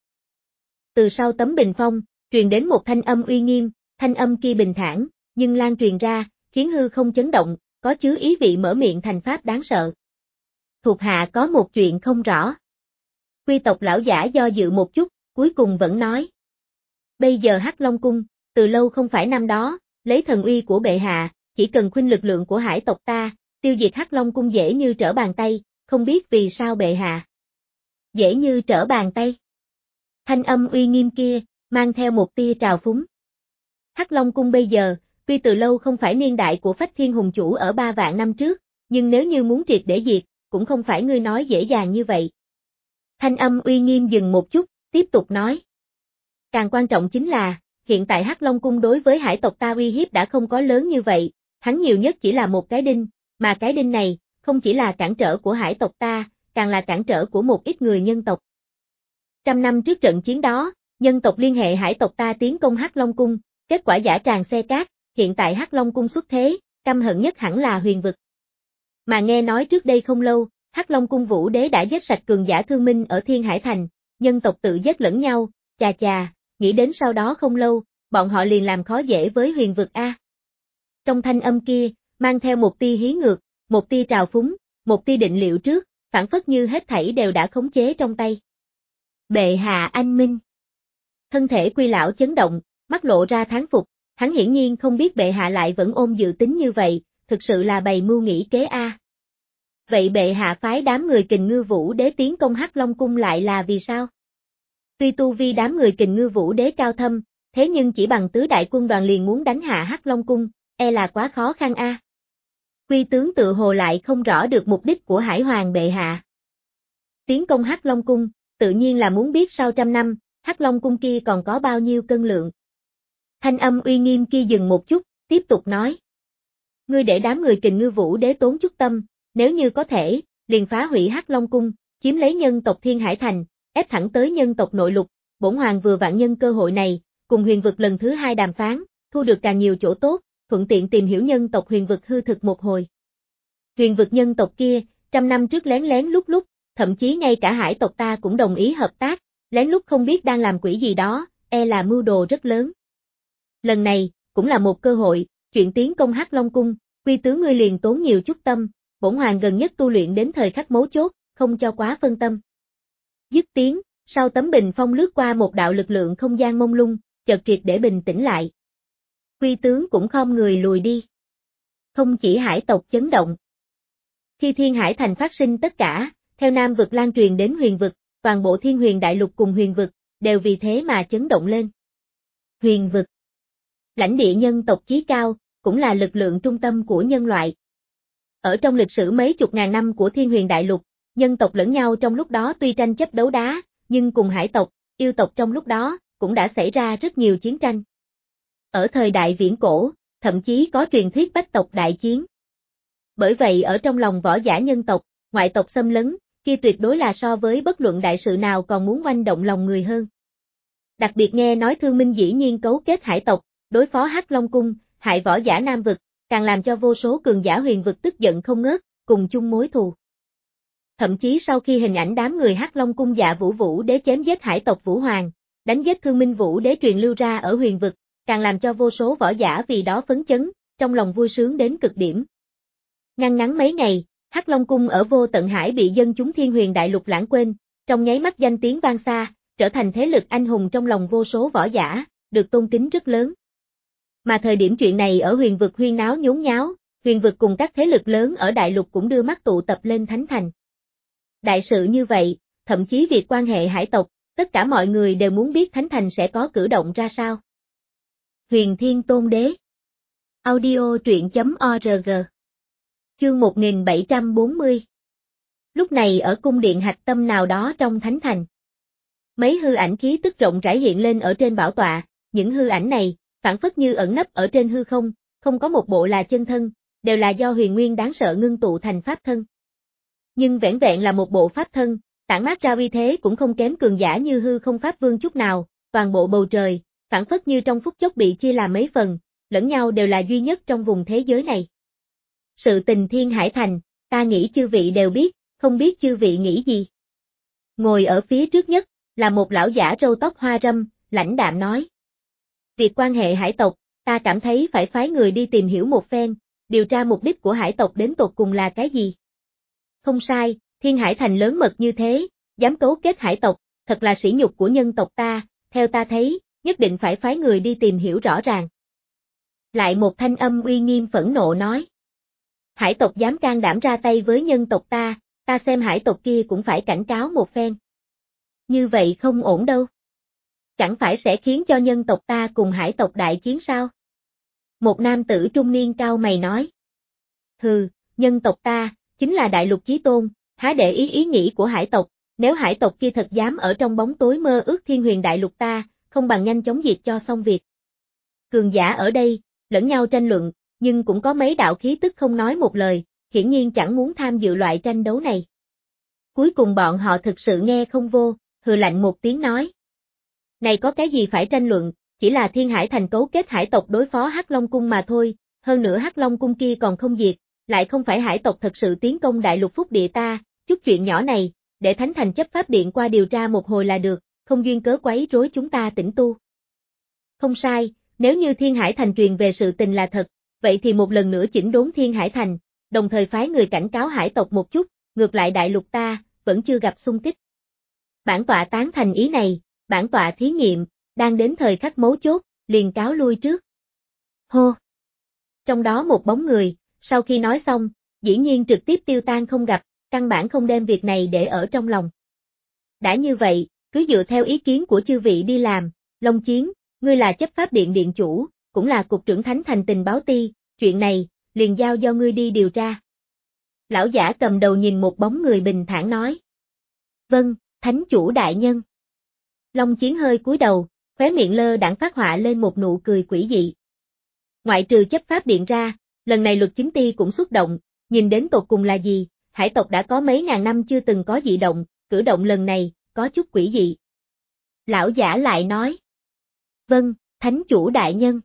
Từ sau tấm bình phong, truyền đến một thanh âm uy nghiêm, thanh âm kia bình thản, nhưng lan truyền ra, khiến hư không chấn động, có chứa ý vị mở miệng thành pháp đáng sợ. Thuộc hạ có một chuyện không rõ. Quy tộc lão giả do dự một chút, cuối cùng vẫn nói. Bây giờ Hắc Long Cung, từ lâu không phải năm đó, lấy thần uy của bệ hạ, chỉ cần khuynh lực lượng của hải tộc ta, tiêu diệt Hắc Long Cung dễ như trở bàn tay, không biết vì sao bệ hạ. Dễ như trở bàn tay. Thanh âm uy nghiêm kia, mang theo một tia trào phúng. Hắc Long Cung bây giờ, tuy từ lâu không phải niên đại của Phách Thiên Hùng Chủ ở ba vạn năm trước, nhưng nếu như muốn triệt để diệt, cũng không phải ngươi nói dễ dàng như vậy. Thanh âm uy nghiêm dừng một chút, tiếp tục nói. Càng quan trọng chính là, hiện tại Hắc Long Cung đối với hải tộc ta uy hiếp đã không có lớn như vậy, hắn nhiều nhất chỉ là một cái đinh, mà cái đinh này, không chỉ là cản trở của hải tộc ta, càng là cản trở của một ít người nhân tộc. Trăm năm trước trận chiến đó, nhân tộc liên hệ hải tộc ta tiến công Hắc Long Cung, kết quả giả tràng xe cát, hiện tại Hắc Long Cung xuất thế, căm hận nhất hẳn là Huyền Vực. Mà nghe nói trước đây không lâu, Hắc Long Cung Vũ Đế đã giết sạch cường giả thương minh ở Thiên Hải Thành, nhân tộc tự giết lẫn nhau, chà chà, nghĩ đến sau đó không lâu, bọn họ liền làm khó dễ với Huyền Vực a. Trong thanh âm kia, mang theo một tia hí ngược, một tia trào phúng, một tia định liệu trước, phản phất như hết thảy đều đã khống chế trong tay. Bệ hạ anh minh. Thân thể Quy lão chấn động, mắt lộ ra thán phục, hắn hiển nhiên không biết bệ hạ lại vẫn ôm dự tính như vậy, thực sự là bày mưu nghĩ kế a. Vậy bệ hạ phái đám người Kình Ngư Vũ Đế tiến công Hắc Long Cung lại là vì sao? Tuy tu vi đám người Kình Ngư Vũ Đế cao thâm, thế nhưng chỉ bằng tứ đại quân đoàn liền muốn đánh hạ Hắc Long Cung, e là quá khó khăn a. Quy tướng tự hồ lại không rõ được mục đích của Hải Hoàng bệ hạ. Tiến công Hắc Long Cung, tự nhiên là muốn biết sau trăm năm, Hắc Long Cung kia còn có bao nhiêu cân lượng. Thanh âm uy nghiêm kia dừng một chút, tiếp tục nói. Ngươi để đám người Kình Ngư Vũ Đế tốn chút tâm, nếu như có thể, liền phá hủy Hắc Long Cung, chiếm lấy nhân tộc Thiên Hải Thành, ép thẳng tới nhân tộc nội lục, bổn hoàng vừa vặn nhân cơ hội này, cùng Huyền Vực lần thứ hai đàm phán, thu được càng nhiều chỗ tốt, thuận tiện tìm hiểu nhân tộc Huyền Vực hư thực một hồi. Huyền Vực nhân tộc kia, trăm năm trước lén lén lúc lúc, thậm chí ngay cả hải tộc ta cũng đồng ý hợp tác, lén lút không biết đang làm quỷ gì đó, e là mưu đồ rất lớn. Lần này, cũng là một cơ hội, chuyện tiến công Hắc Long Cung, Quy tướng ngươi liền tốn nhiều chút tâm, bổn hoàng gần nhất tu luyện đến thời khắc mấu chốt, không cho quá phân tâm. Dứt tiếng, sau tấm bình phong lướt qua một đạo lực lượng không gian mông lung, chợt triệt để bình tĩnh lại. Quy tướng cũng khom người lùi đi. Không chỉ hải tộc chấn động. Khi Thiên Hải Thành phát sinh tất cả, theo Nam Vực lan truyền đến Huyền Vực, toàn bộ Thiên Huyền Đại Lục cùng Huyền Vực, đều vì thế mà chấn động lên. Huyền Vực. Lãnh địa nhân tộc chí cao, cũng là lực lượng trung tâm của nhân loại. Ở trong lịch sử mấy chục ngàn năm của Thiên Huyền Đại Lục, nhân tộc lẫn nhau trong lúc đó tuy tranh chấp đấu đá, nhưng cùng hải tộc, yêu tộc trong lúc đó, cũng đã xảy ra rất nhiều chiến tranh. Ở thời đại viễn cổ, thậm chí có truyền thuyết bách tộc đại chiến. Bởi vậy ở trong lòng võ giả nhân tộc, ngoại tộc xâm lấn, kia tuyệt đối là so với bất luận đại sự nào còn muốn oanh động lòng người hơn. Đặc biệt nghe nói Thương Minh dĩ nhiên cấu kết hải tộc, đối phó Hắc Long Cung, hại võ giả Nam Vực, càng làm cho vô số cường giả huyền vực tức giận không ngớt, cùng chung mối thù. Thậm chí sau khi hình ảnh đám người Hắc Long Cung Dạ Vũ Vũ Đế chém giết hải tộc Vũ Hoàng, đánh giết Thương Minh Vũ Đế truyền lưu ra ở huyền vực, càng làm cho vô số võ giả vì đó phấn chấn, trong lòng vui sướng đến cực điểm. Ngăn ngắn mấy ngày, Hắc Long Cung ở Vô Tận Hải bị dân chúng Thiên Huyền Đại Lục lãng quên, trong nháy mắt danh tiếng vang xa, trở thành thế lực anh hùng trong lòng vô số võ giả, được tôn kính rất lớn. Mà thời điểm chuyện này ở huyền vực huyên náo nhốn nháo, huyền vực cùng các thế lực lớn ở đại lục cũng đưa mắt tụ tập lên Thánh Thành. Đại sự như vậy, thậm chí việc quan hệ hải tộc, tất cả mọi người đều muốn biết Thánh Thành sẽ có cử động ra sao. Huyền Thiên Tôn Đế Audio truyện chấm org Chương một nghìn bảy trăm bốn mươi Lúc này ở cung điện hạch tâm nào đó trong Thánh Thành. Mấy hư ảnh khí tức rộng rãi hiện lên ở trên bảo tọa, những hư ảnh này, phản phất như ẩn nấp ở trên hư không, không có một bộ là chân thân, đều là do huyền nguyên đáng sợ ngưng tụ thành pháp thân. Nhưng vẻn vẹn là một bộ pháp thân, tản mát ra uy thế cũng không kém cường giả như hư không pháp vương chút nào, toàn bộ bầu trời, phản phất như trong phút chốc bị chia làm mấy phần, lẫn nhau đều là duy nhất trong vùng thế giới này. Sự tình Thiên Hải Thành, ta nghĩ chư vị đều biết, không biết chư vị nghĩ gì. Ngồi ở phía trước nhất, là một lão giả râu tóc hoa râm, lãnh đạm nói. Việc quan hệ hải tộc, ta cảm thấy phải phái người đi tìm hiểu một phen, điều tra mục đích của hải tộc đến tột cùng là cái gì. Không sai, Thiên Hải Thành lớn mật như thế, dám cấu kết hải tộc, thật là sỉ nhục của nhân tộc ta, theo ta thấy, nhất định phải phái người đi tìm hiểu rõ ràng. Lại một thanh âm uy nghiêm phẫn nộ nói. Hải tộc dám can đảm ra tay với nhân tộc ta, ta xem hải tộc kia cũng phải cảnh cáo một phen. Như vậy không ổn đâu. Chẳng phải sẽ khiến cho nhân tộc ta cùng hải tộc đại chiến sao? Một nam tử trung niên cao mày nói. Hừ, nhân tộc ta, chính là đại lục chí tôn, há để ý ý nghĩ của hải tộc, nếu hải tộc kia thật dám ở trong bóng tối mơ ước Thiên Huyền Đại Lục ta, không bằng nhanh chóng diệt cho xong việc. Cường giả ở đây, lẫn nhau tranh luận, nhưng cũng có mấy đạo khí tức không nói một lời, hiển nhiên chẳng muốn tham dự loại tranh đấu này. Cuối cùng bọn họ thực sự nghe không vô, hừ lạnh một tiếng nói. Này có cái gì phải tranh luận, chỉ là Thiên Hải Thành cấu kết hải tộc đối phó Hắc Long Cung mà thôi, hơn nữa Hắc Long Cung kia còn không diệt, lại không phải hải tộc thật sự tiến công đại lục phúc địa ta, chút chuyện nhỏ này, để Thánh Thành chấp pháp điện qua điều tra một hồi là được, không duyên cớ quấy rối chúng ta tĩnh tu. Không sai, nếu như Thiên Hải Thành truyền về sự tình là thật, vậy thì một lần nữa chỉnh đốn Thiên Hải Thành, đồng thời phái người cảnh cáo hải tộc một chút, ngược lại đại lục ta, vẫn chưa gặp xung kích. Bản tọa tán thành ý này, bản tọa thí nghiệm, đang đến thời khắc mấu chốt, liền cáo lui trước. Hô! Trong đó một bóng người, sau khi nói xong, dĩ nhiên trực tiếp tiêu tan không gặp, căn bản không đem việc này để ở trong lòng. Đã như vậy, cứ dựa theo ý kiến của chư vị đi làm, Long Chiến, ngươi là chấp pháp điện điện chủ, cũng là cục trưởng Thánh Thành tình báo ti, chuyện này, liền giao do ngươi đi điều tra. Lão giả cầm đầu nhìn một bóng người bình thản nói. Vâng, Thánh chủ đại nhân. Long Chiến hơi cúi đầu, khóe miệng lơ đãng phát họa lên một nụ cười quỷ dị. Ngoại trừ chấp pháp điện ra, lần này luật chính ti cũng xúc động, nhìn đến tột cùng là gì, hải tộc đã có mấy ngàn năm chưa từng có dị động, cử động lần này, có chút quỷ dị. Lão giả lại nói. Vâng, Thánh chủ đại nhân.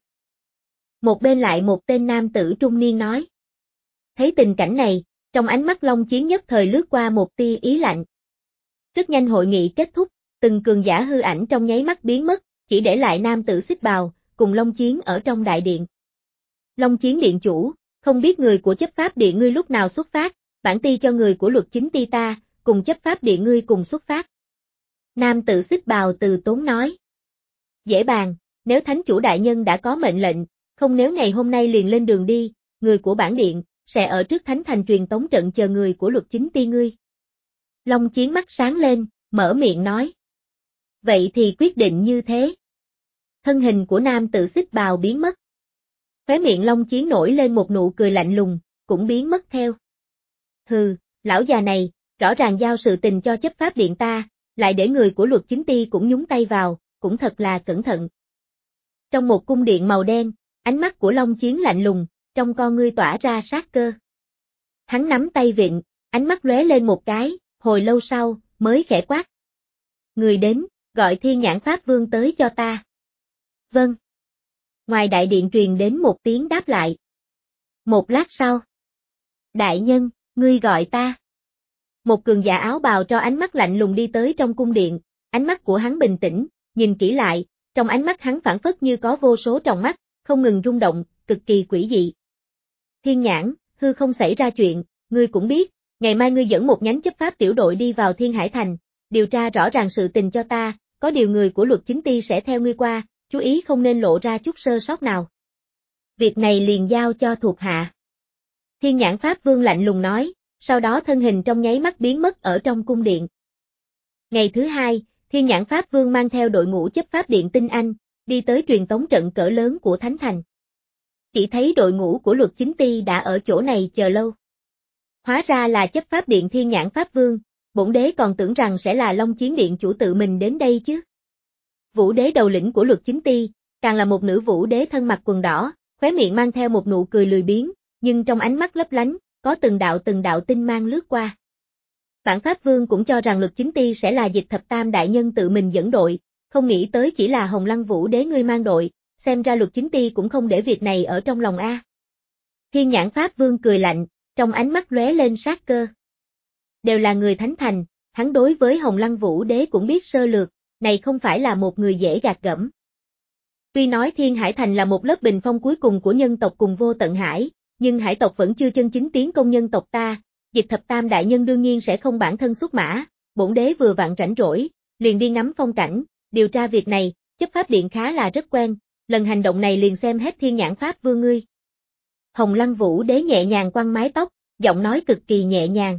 Một bên lại một tên nam tử trung niên nói. Thấy tình cảnh này, trong ánh mắt Long Chiến nhất thời lướt qua một tia ý lạnh. Rất nhanh hội nghị kết thúc, từng cường giả hư ảnh trong nháy mắt biến mất, chỉ để lại nam tử xích bào, cùng Long Chiến ở trong đại điện. Long Chiến điện chủ, không biết người của chấp pháp điện ngươi lúc nào xuất phát, bản ti cho người của luật chính ti ta, cùng chấp pháp điện ngươi cùng xuất phát. Nam tử xích bào từ tốn nói. Dễ bàn, nếu thánh chủ đại nhân đã có mệnh lệnh, không nếu ngày hôm nay liền lên đường đi, người của bản điện, sẽ ở trước Thánh Thành truyền tống trận chờ người của luật chính ti ngươi. Long Chiến mắt sáng lên, mở miệng nói. Vậy thì quyết định như thế. thân hình của nam tử xích bào biến mất. Khóe miệng Long Chiến nổi lên một nụ cười lạnh lùng, cũng biến mất theo. Hừ, lão già này, rõ ràng giao sự tình cho chấp pháp điện ta, lại để người của Luật Chính Ti cũng nhúng tay vào, cũng thật là cẩn thận. Trong một cung điện màu đen, ánh mắt của Long Chiến lạnh lùng, trong con ngươi tỏa ra sát cơ. Hắn nắm tay vịn, ánh mắt lóe lên một cái, hồi lâu sau, mới khẽ quát. Người đến, gọi Thiên Nhãn Pháp Vương tới cho ta. Vâng. Ngoài đại điện truyền đến một tiếng đáp lại. Một lát sau. Đại nhân, ngươi gọi ta. Một cường giả áo bào cho ánh mắt lạnh lùng đi tới trong cung điện, ánh mắt của hắn bình tĩnh, nhìn kỹ lại, trong ánh mắt hắn phảng phất như có vô số tròng mắt, không ngừng rung động, cực kỳ quỷ dị. Thiên Nhãn, hư không xảy ra chuyện, ngươi cũng biết, ngày mai ngươi dẫn một nhánh chấp pháp tiểu đội đi vào Thiên Hải Thành, điều tra rõ ràng sự tình cho ta, có điều người của Luật Chính Ti sẽ theo ngươi qua, chú ý không nên lộ ra chút sơ sót nào. Việc này liền giao cho thuộc hạ. Thiên Nhãn Pháp Vương lạnh lùng nói, sau đó thân hình trong nháy mắt biến mất ở trong cung điện. Ngày thứ hai, Thiên Nhãn Pháp Vương mang theo đội ngũ chấp pháp điện tinh anh, đi tới truyền tống trận cỡ lớn của Thánh Thành. Chỉ thấy đội ngũ của Luật Chính Ti đã ở chỗ này chờ lâu. Hóa ra là chấp pháp điện Thiên Nhãn Pháp Vương, bổn đế còn tưởng rằng sẽ là Long Chiến Điện chủ tự mình đến đây chứ. Vũ đế đầu lĩnh của Luật Chính Ti, càng là một nữ vũ đế thân mặc quần đỏ, khóe miệng mang theo một nụ cười lười biếng, nhưng trong ánh mắt lấp lánh, có từng đạo từng đạo tinh mang lướt qua. Vạn Pháp Vương cũng cho rằng Luật Chính Ti sẽ là Dịch Thập Tam đại nhân tự mình dẫn đội, không nghĩ tới chỉ là Hồng Lăng Vũ đế ngươi mang đội, xem ra Luật Chính Ti cũng không để việc này ở trong lòng a. Thiên Nhãn Pháp Vương cười lạnh, trong ánh mắt lóe lên sát cơ. Đều là người Thánh Thành, hắn đối với Hồng Lăng Vũ đế cũng biết sơ lược, này không phải là một người dễ gạt gẫm. Tuy nói Thiên Hải Thành là một lớp bình phong cuối cùng của nhân tộc cùng Vô Tận Hải, nhưng hải tộc vẫn chưa chân chính tiến công nhân tộc ta, Dịch Thập Tam đại nhân đương nhiên sẽ không bản thân xuất mã, bổn đế vừa vặn rảnh rỗi, liền đi ngắm phong cảnh, điều tra việc này, chấp pháp điện khá là rất quen, lần hành động này liền xem hết Thiên Nhãn Pháp Vương ngươi. Hồng Lăng Vũ đế nhẹ nhàng quăng mái tóc, giọng nói cực kỳ nhẹ nhàng.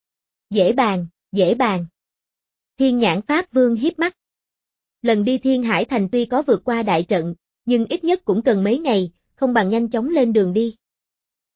Dễ bàn, dễ bàn. Thiên Nhãn Pháp Vương hiếp mắt. Lần đi Thiên Hải Thành tuy có vượt qua đại trận, nhưng ít nhất cũng cần mấy ngày, không bằng nhanh chóng lên đường đi.